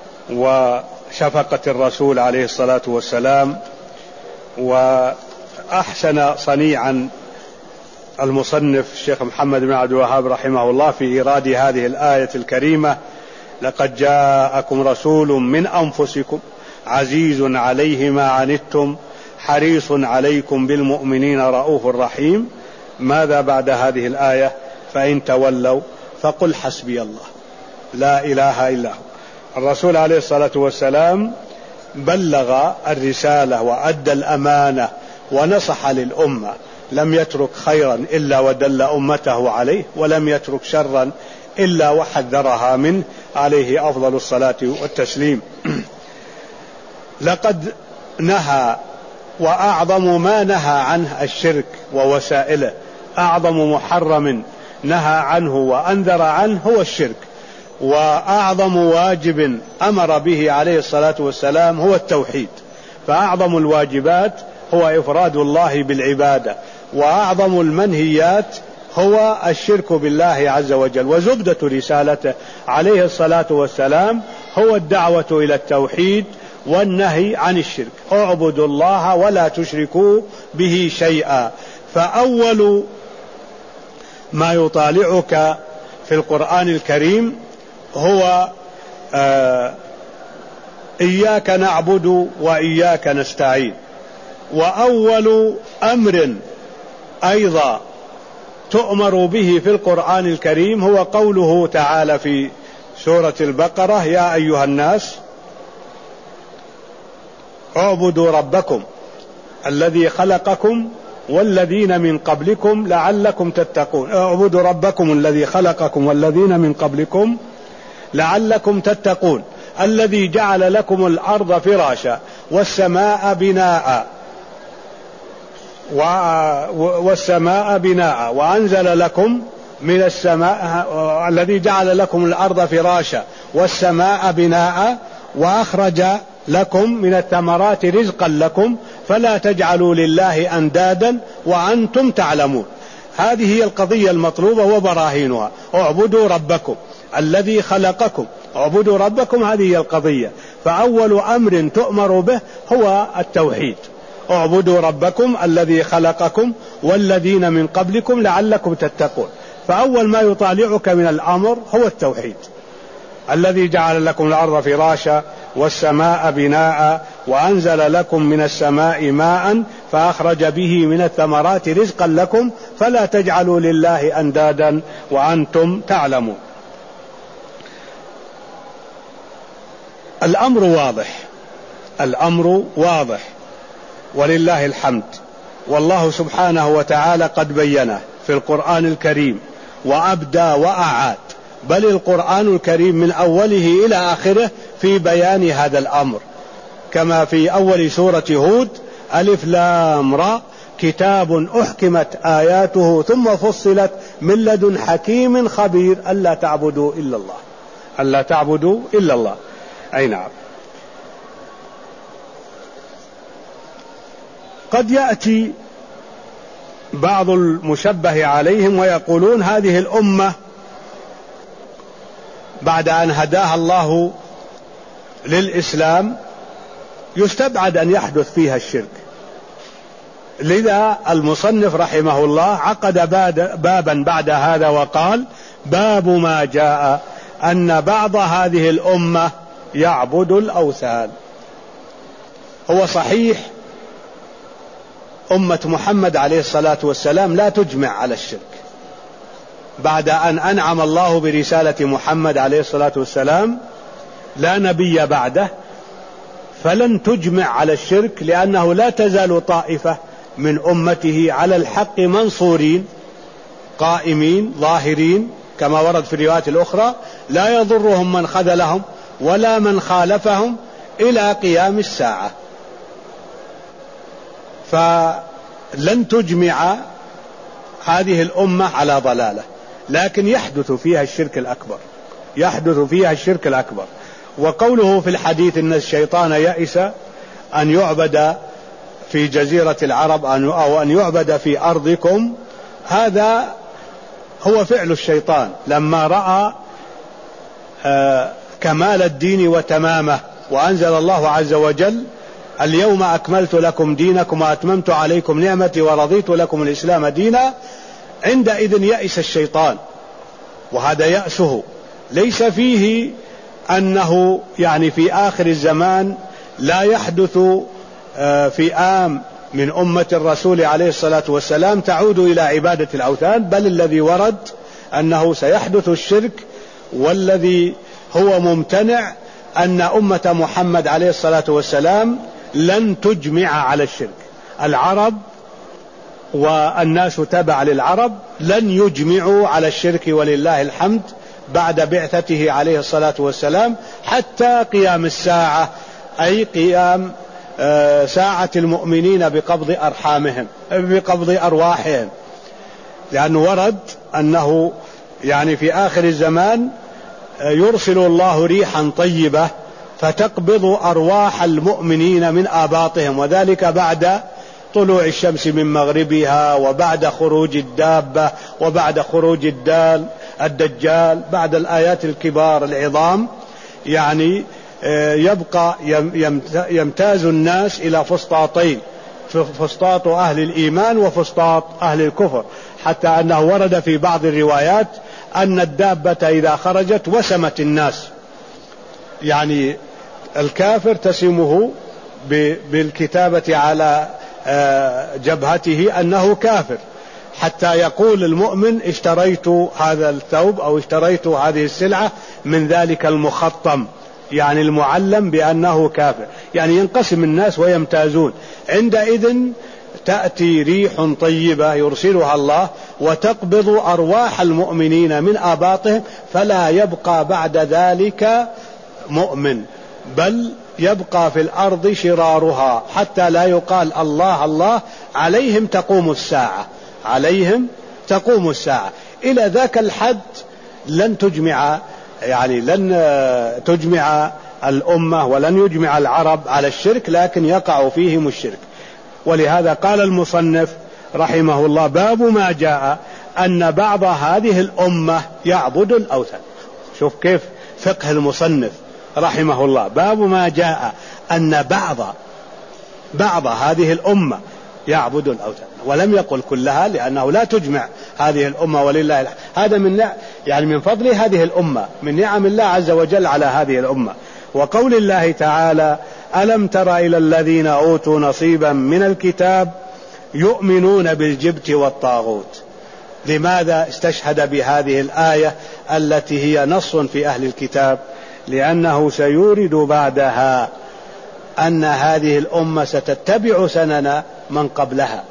وشفقة الرسول عليه الصلاة والسلام. وأحسن صنيعا المصنف الشيخ محمد بن عبد الوهاب رحمه الله في إيراد هذه الآية الكريمة: لقد جاءكم رسول من أنفسكم عزيز عليه ما عنتم حريص عليكم بالمؤمنين رؤوف رحيم. ماذا بعد هذه الآية؟ فإن تولوا فقل حسبي الله لا إله إلا هو. الرسول عليه الصلاة والسلام بلغ الرسالة وأدى الأمانة ونصح للأمة، لم يترك خيرا إلا ودل أمته عليه، ولم يترك شرا إلا وحذرها منه، عليه أفضل الصلاة والتسليم. لقد نهى، وأعظم ما نهى عنه الشرك ووسائله، أعظم محرم نهى عنه وأنذر عنه هو الشرك، وأعظم واجب أمر به عليه الصلاة والسلام هو التوحيد. فأعظم الواجبات هو إفراد الله بالعبادة، وأعظم المنهيات هو الشرك بالله عز وجل. وزبدة رسالته عليه الصلاة والسلام هو الدعوة إلى التوحيد والنهي عن الشرك. اعبدوا الله ولا تشركوا به شيئا. فأول ما يطالعك في القرآن الكريم هو آه إياك نعبد وإياك نستعين. وأول أمر أيضا تؤمر به في القرآن الكريم هو قوله تعالى في سورة البقرة: يا أيها الناس اعبدوا ربكم الذي خلقكم والذين من قبلكم لعلكم تتقون. اعبدوا ربكم الذي خلقكم والذين من قبلكم لعلكم تتقون، الذي جعل لكم الأرض فراشا والسماء بناء والسماء بناء وأنزل لكم من السماء، الذي جعل لكم الأرض فراشا والسماء بناء وأخرج لكم من الثمرات رزقا لكم فلا تجعلوا لله أندادا وأنتم تعلمون. هذه هي القضية المطلوبة وبراهينها. اعبدوا ربكم الذي خلقكم، اعبدوا ربكم، هذه هي القضية. فأول أمر تؤمر به هو التوحيد. اعبدوا ربكم الذي خلقكم والذين من قبلكم لعلكم تتقون. فأول ما يطالعك من الأمر هو التوحيد. الذي جعل لكم الأرض فراشا والسماء بناء وأنزل لكم من السماء ماء فأخرج به من الثمرات رزقا لكم فلا تجعلوا لله أندادا وأنتم تعلمون. الأمر واضح، الأمر واضح. ولله الحمد. والله سبحانه وتعالى قد بينه في القرآن الكريم وأبدى وأعاد، بل القرآن الكريم من أوله إلى آخره في بيان هذا الأمر، كما في أول سورة هود: ألف لام را كتاب أحكمت آياته ثم فصلت من لدن حكيم خبير ألا تعبدوا إلا الله، ألا تعبدوا إلا الله. أي نعم. قد يأتي بعض المشبه عليهم ويقولون هذه الأمة بعد أن هداها الله للإسلام يستبعد أن يحدث فيها الشرك، لذا المصنف رحمه الله عقد بابا بعد هذا وقال: باب ما جاء أن بعض هذه الأمة يعبد الأوثان. هو صحيح أمة محمد عليه الصلاة والسلام لا تجمع على الشرك بعد أن أنعم الله برسالة محمد عليه الصلاة والسلام، لا نبي بعده، فلن تجمع على الشرك، لأنه لا تزال طائفة من أمته على الحق منصورين قائمين ظاهرين، كما ورد في الروايات الأخرى: لا يضرهم من خذلهم ولا من خالفهم إلى قيام الساعة. فلن تجمع هذه الأمة على ضلالة، لكن يحدث فيها الشرك الأكبر، يحدث فيها الشرك الأكبر. وقوله في الحديث إن الشيطان يئس أن يعبد في جزيرة العرب أو أن يعبد في أرضكم، هذا هو فعل الشيطان لما رأى آه كمال الدين وتمامه، وأنزل الله عز وجل: اليوم أكملت لكم دينكم وأتممت عليكم نعمتي ورضيت لكم الإسلام دينا. عندئذ يئس الشيطان، وهذا يأسه ليس فيه أنه يعني في آخر الزمان لا يحدث فئام من أمة الرسول عليه الصلاة والسلام تعود إلى عبادة الأوثان، بل الذي ورد أنه سيحدث الشرك، والذي هو ممتنع أن أمة محمد عليه الصلاة والسلام لن تجمع على الشرك. العرب والناس تبع للعرب لن يجمعوا على الشرك ولله الحمد بعد بعثته عليه الصلاة والسلام حتى قيام الساعة، أي قيام ساعة المؤمنين بقبض أرحامهم بقبض أرواحهم، لأنه ورد أنه يعني في آخر الزمان يرسل الله ريحا طيبة فتقبض أرواح المؤمنين من آباطهم، وذلك بعد طلوع الشمس من مغربها، وبعد خروج الدابة، وبعد خروج الدال الدجال، بعد الآيات الكبار العظام. يعني يبقى يمتاز الناس إلى فسطاطين: فسطاط أهل الإيمان وفسطاط أهل الكفر، حتى أنه ورد في بعض الروايات أن الدابة إذا خرجت وسمت الناس، يعني الكافر تسمه بالكتابة على جبهته أنه كافر، حتى يقول المؤمن: اشتريت هذا الثوب أو اشتريت هذه السلعة من ذلك المخطم، يعني المعلم بأنه كافر. يعني ينقسم الناس ويمتازون. عندئذ تأتي ريح طيبة يرسلها الله وتقبض أرواح المؤمنين من آباطهم، فلا يبقى بعد ذلك مؤمن، بل يبقى في الأرض شرارها، حتى لا يقال الله الله. عليهم تقوم الساعة، عليهم تقوم الساعة. إلى ذاك الحد لن تجمع يعني لن تجمع الأمة ولن يجمع العرب على الشرك، لكن يقع فيهم الشرك. ولهذا قال المصنف رحمه الله: باب ما جاء أن بعض هذه الأمة يعبد الأوثان. شوف كيف فقه المصنف رحمه الله: باب ما جاء أن بعض بعض هذه الأمة يعبد الأوثان، ولم يقل كلها، لأنه لا تجمع هذه الأمة ولله الحمد. هذا من يعني من فضل هذه الأمة، من نعم الله عز وجل على هذه الأمة. وقول الله تعالى: ألم تر إلى الذين أوتوا نصيبا من الكتاب يؤمنون بالجبت والطاغوت. لماذا استشهد بهذه الآية التي هي نص في أهل الكتاب؟ لأنه سيورد بعدها أن هذه الأمة ستتبع سنن من قبلها،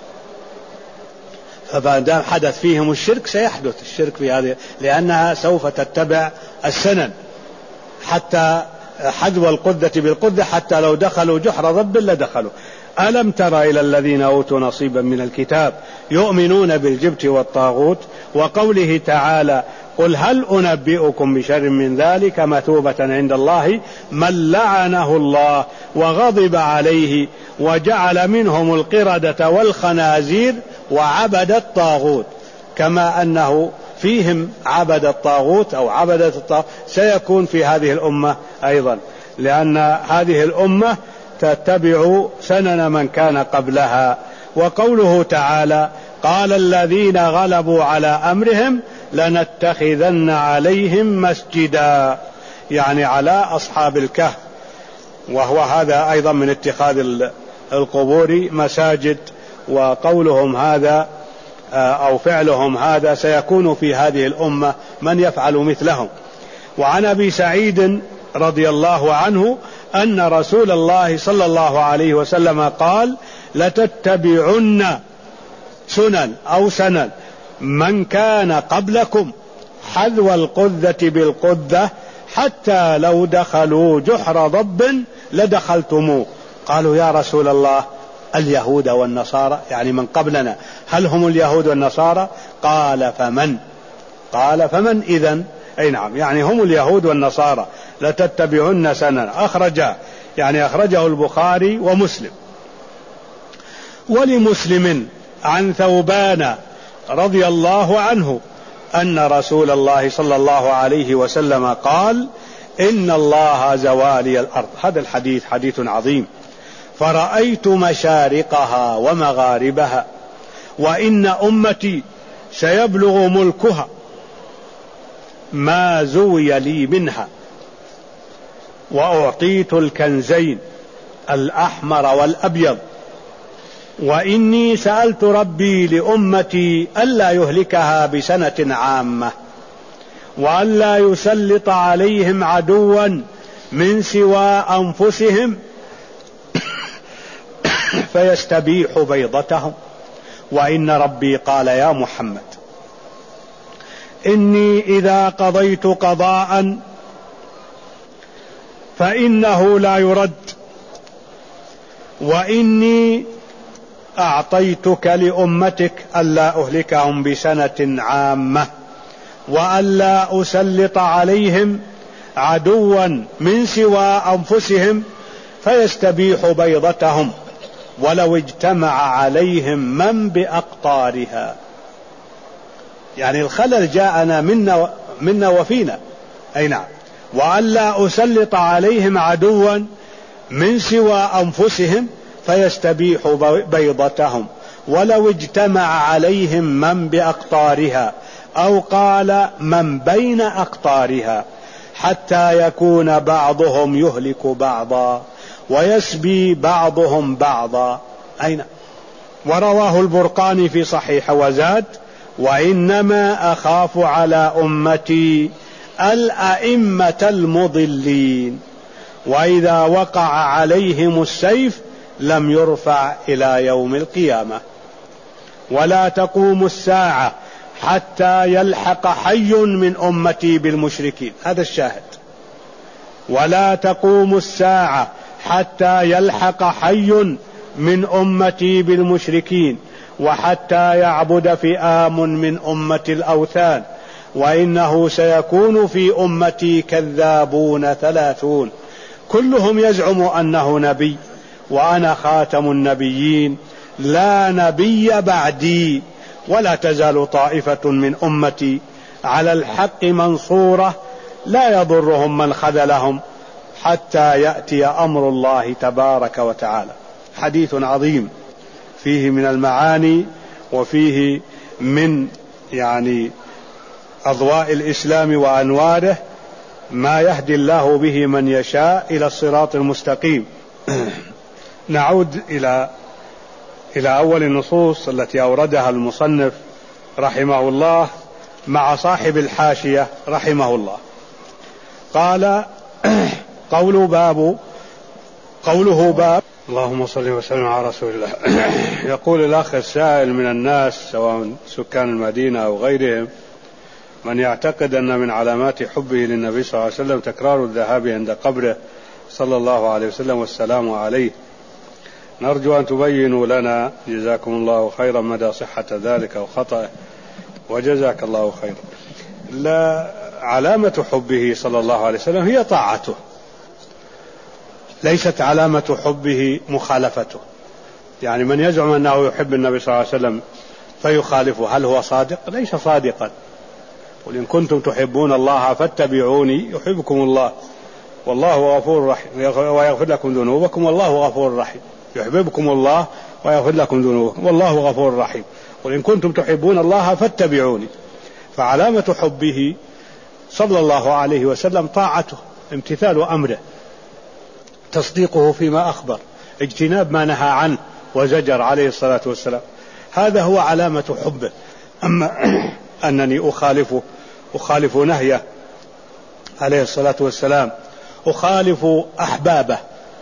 فما دام حدث فيهم الشرك سيحدث الشرك في هذه، لأنها سوف تتبع السنن حتى حذو القدة بالقدة، حتى لو دخلوا جحر ضب لدخلوا. ألم تر إلى الذين أوتوا نصيبا من الكتاب يؤمنون بالجبت والطاغوت، وقوله تعالى قل هل أنبئكم بشر من ذلك مثوبة عند الله من لعنه الله وغضب عليه وجعل منهم القردة والخنازير وعبد الطاغوت. كما أنه فيهم عبد الطاغوت أو عبدة الطاغوت سيكون في هذه الأمة أيضا، لأن هذه الأمة تتبع سنن من كان قبلها. وقوله تعالى قال الذين غلبوا على أمرهم لنتخذن عليهم مسجدا، يعني على أصحاب الكهف، وهو هذا أيضا من اتخاذ القبور مساجد. وقولهم هذا أو فعلهم هذا سيكون في هذه الأمة من يفعل مثلهم. وعن أبي سعيد رضي الله عنه أن رسول الله صلى الله عليه وسلم قال لتتبعن سنن أو سنن من كان قبلكم حذو القذة بالقذة حتى لو دخلوا جحر ضب لدخلتموه. قالوا يا رسول الله اليهود والنصارى، يعني من قبلنا، هل هم اليهود والنصارى؟ قال فمن قال فمن إذن؟ أي نعم، يعني هم اليهود والنصارى. لتتبعن سنن، أخرج يعني أخرجه البخاري ومسلم. ولمسلم عن ثوبان رضي الله عنه أن رسول الله صلى الله عليه وسلم قال إن الله زوالي الأرض. هذا الحديث حديث عظيم. فرأيت مشارقها ومغاربها وإن أمتي سيبلغ ملكها ما زوي لي منها، وأعطيت الكنزين الأحمر والأبيض، وإني سألت ربي لأمتي ألا يهلكها بسنة عامة، وألا يسلط عليهم عدوا من سوى أنفسهم فيستبيح بيضتهم. وإن ربي قال يا محمد إني إذا قضيت قضاء فإنه لا يرد، وإني أعطيتك لأمتك ألا أهلكهم بسنة عامة، وألا أسلط عليهم عدوا من سوى أنفسهم فيستبيح بيضتهم ولو اجتمع عليهم من بأقطارها. يعني الخلل جاءنا منا, منا وفينا. أي نعم. وألا أسلط عليهم عدوا من سوى أنفسهم فيستبيح بيضتهم ولو اجتمع عليهم من بأقطارها، أو قال من بين أقطارها، حتى يكون بعضهم يهلك بعضا ويسبي بعضهم بعضا. أين؟ ورواه البرقاني في صحيح وزاد وإنما أخاف على أمتي الأئمة المضلين، وإذا وقع عليهم السيف لم يرفع إلى يوم القيامة، ولا تقوم الساعة حتى يلحق حي من أمتي بالمشركين. هذا الشاهد. ولا تقوم الساعة حتى يلحق حي من أمتي بالمشركين، وحتى يعبد فئام من أمة الأوثان، وإنه سيكون في أمتي كذابون ثلاثون كلهم يزعم أنه نبي، وأنا خاتم النبيين لا نبي بعدي، ولا تزال طائفة من أمتي على الحق منصورة لا يضرهم من خذلهم حتى يأتي أمر الله تبارك وتعالى. حديث عظيم فيه من المعاني وفيه من يعني أضواء الإسلام وأنواره ما يهدي الله به من يشاء إلى الصراط المستقيم. نعود إلى إلى أول النصوص التي أوردها المصنف رحمه الله مع صاحب الحاشية رحمه الله. قال قول باب قوله باب. اللهم صل وسلم على رسول الله. يقول الأخ السائل من الناس سواء سكان المدينة أو غيرهم من يعتقد أن من علامات حبه للنبي صلى الله عليه وسلم تكرار الذهاب عند قبره صلى الله عليه وسلم والسلام عليه، نرجو أن تبينوا لنا جزاكم الله خيرا مدى صحة ذلك أو خطأه، وجزاك الله خيرا. لا، علامة حبه صلى الله عليه وسلم هي طاعته، ليست علامة حبه مخالفته. يعني من يزعم أنه يحب النبي صلى الله عليه وسلم فيخالفه هل هو صادق؟ ليس صادقا. قل إن كنتم تحبون الله فاتبعوني يحبكم الله والله غفور رحيم ويغفر لكم ذنوبكم والله غفور رحيم. يحببكم الله ويغفر لكم ذنوبكم والله غفور رحيم. قل إن كنتم تحبون الله فاتبعوني. فعلامة حبه صلى الله عليه وسلم طاعته، امتثال أمره، تصديقه فيما أخبر، اجتناب ما نهى عنه وزجر عليه الصلاة والسلام. هذا هو علامة حبه. أما أنني أخالفه أخالف نهيه عليه الصلاة والسلام، أخالف أحبابه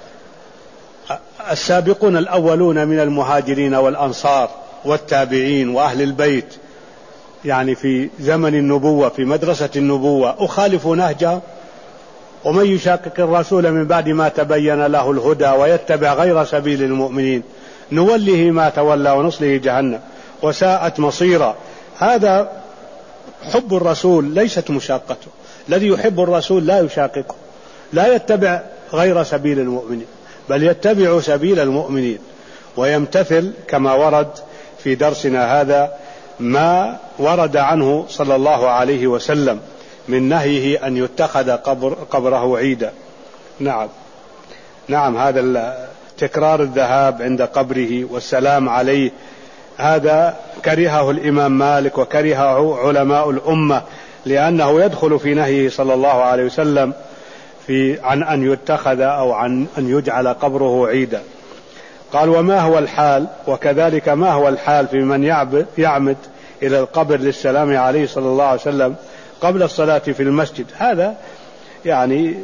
السابقون الأولون من المهاجرين والأنصار والتابعين وأهل البيت، يعني في زمن النبوة في مدرسة النبوة، أخالف نهجه. ومن يشاقق الرسول من بعد ما تبين له الهدى ويتبع غير سبيل المؤمنين نوله ما تولى ونصله جهنم وساءت مصيرا. هذا حب الرسول ليست مشاقته. الذي يحب الرسول لا يشاققه، لا يتبع غير سبيل المؤمنين بل يتبع سبيل المؤمنين ويمتثل كما ورد في درسنا هذا ما ورد عنه صلى الله عليه وسلم من نهيه أن يتخذ قبر قبره عيدا. نعم نعم هذا تكرار الذهاب عند قبره والسلام عليه هذا كرهه الإمام مالك وكرهه علماء الأمة، لأنه يدخل في نهيه صلى الله عليه وسلم في عن أن يتخذ أو عن أن يجعل قبره عيدا. قال وما هو الحال، وكذلك ما هو الحال في من يعمد إلى القبر للسلام عليه صلى الله عليه وسلم قبل الصلاة في المسجد؟ هذا يعني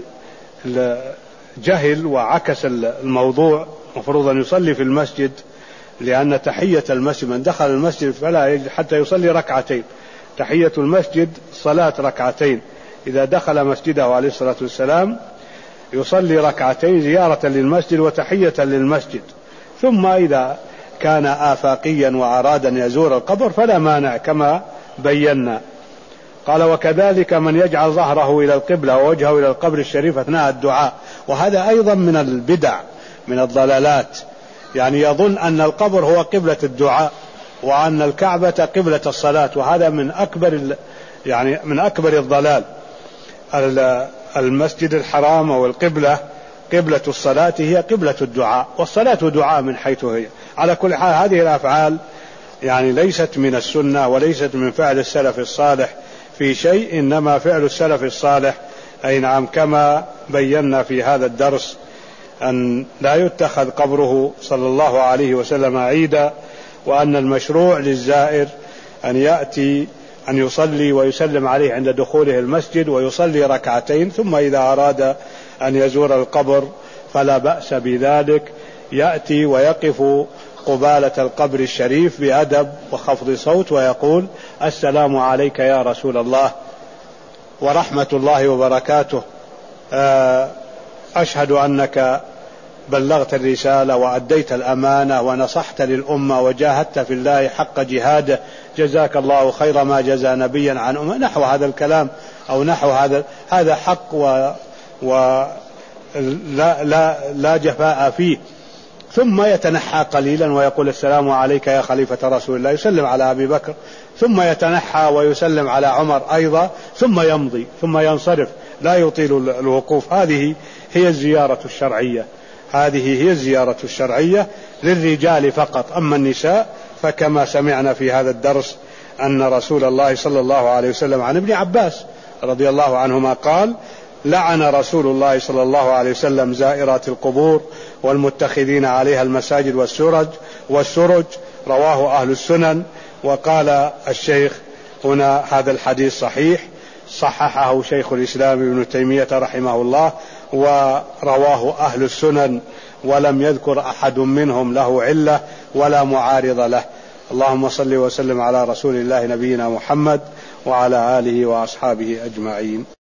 جهل وعكس الموضوع. مفروض أن يصلي في المسجد، لأن تحية المسجد من دخل المسجد فلا يجد حتى يصلي ركعتين. تحية المسجد صلاة ركعتين، إذا دخل مسجده عليه الصلاة والسلام يصلي ركعتين زيارة للمسجد وتحية للمسجد، ثم إذا كان آفاقيا وأراد أن يزور القبر فلا مانع كما بينا. قال وكذلك من يجعل ظهره إلى القبلة ووجهه إلى القبر الشريف أثناء الدعاء، وهذا أيضا من البدع من الضلالات. يعني يظن أن القبر هو قبلة الدعاء وأن الكعبة قبلة الصلاة، وهذا من أكبر يعني من أكبر الضلال. المسجد الحرام أو القبلة قبلة الصلاة هي قبلة الدعاء، والصلاة دعاء من حيث هي. على كل حال هذه الأفعال يعني ليست من السنة وليست من فعل السلف الصالح في شيء، إنما فعل السلف الصالح أي نعم كما بينا في هذا الدرس أن لا يتخذ قبره صلى الله عليه وسلم عيدا، وأن المشروع للزائر أن يأتي أن يصلي ويسلم عليه عند دخوله المسجد ويصلي ركعتين، ثم إذا أراد أن يزور القبر فلا بأس بذلك، يأتي ويقف قبالة القبر الشريف بأدب وخفض صوت ويقول السلام عليك يا رسول الله ورحمة الله وبركاته، أشهد أنك بلغت الرسالة وأديت الأمانة ونصحت للأمة وجاهدت في الله حق جهاده، جزاك الله خير ما جزى نبيا عن أمة، نحو هذا الكلام أو نحو هذا هذا حق و, و لا, لا, لا جفاء فيه. ثم يتنحى قليلا ويقول السلام عليك يا خليفة رسول الله، يسلم على أبي بكر، ثم يتنحى ويسلم على عمر أيضا، ثم يمضي ثم ينصرف، لا يطيل الوقوف. هذه هي الزيارة الشرعية، هذه هي الزيارة الشرعية للرجال فقط. أما النساء فكما سمعنا في هذا الدرس أن رسول الله صلى الله عليه وسلم عن ابن عباس رضي الله عنهما قال لعن رسول الله صلى الله عليه وسلم زائرات القبور والمتخذين عليها المساجد والسرج والسرج رواه أهل السنن. وقال الشيخ هنا هذا الحديث صحيح، صححه شيخ الإسلام ابن تيمية رحمه الله، ورواه أهل السنن ولم يذكر أحد منهم له علة ولا معارض له. اللهم صل وسلم على رسول الله نبينا محمد وعلى آله وأصحابه أجمعين.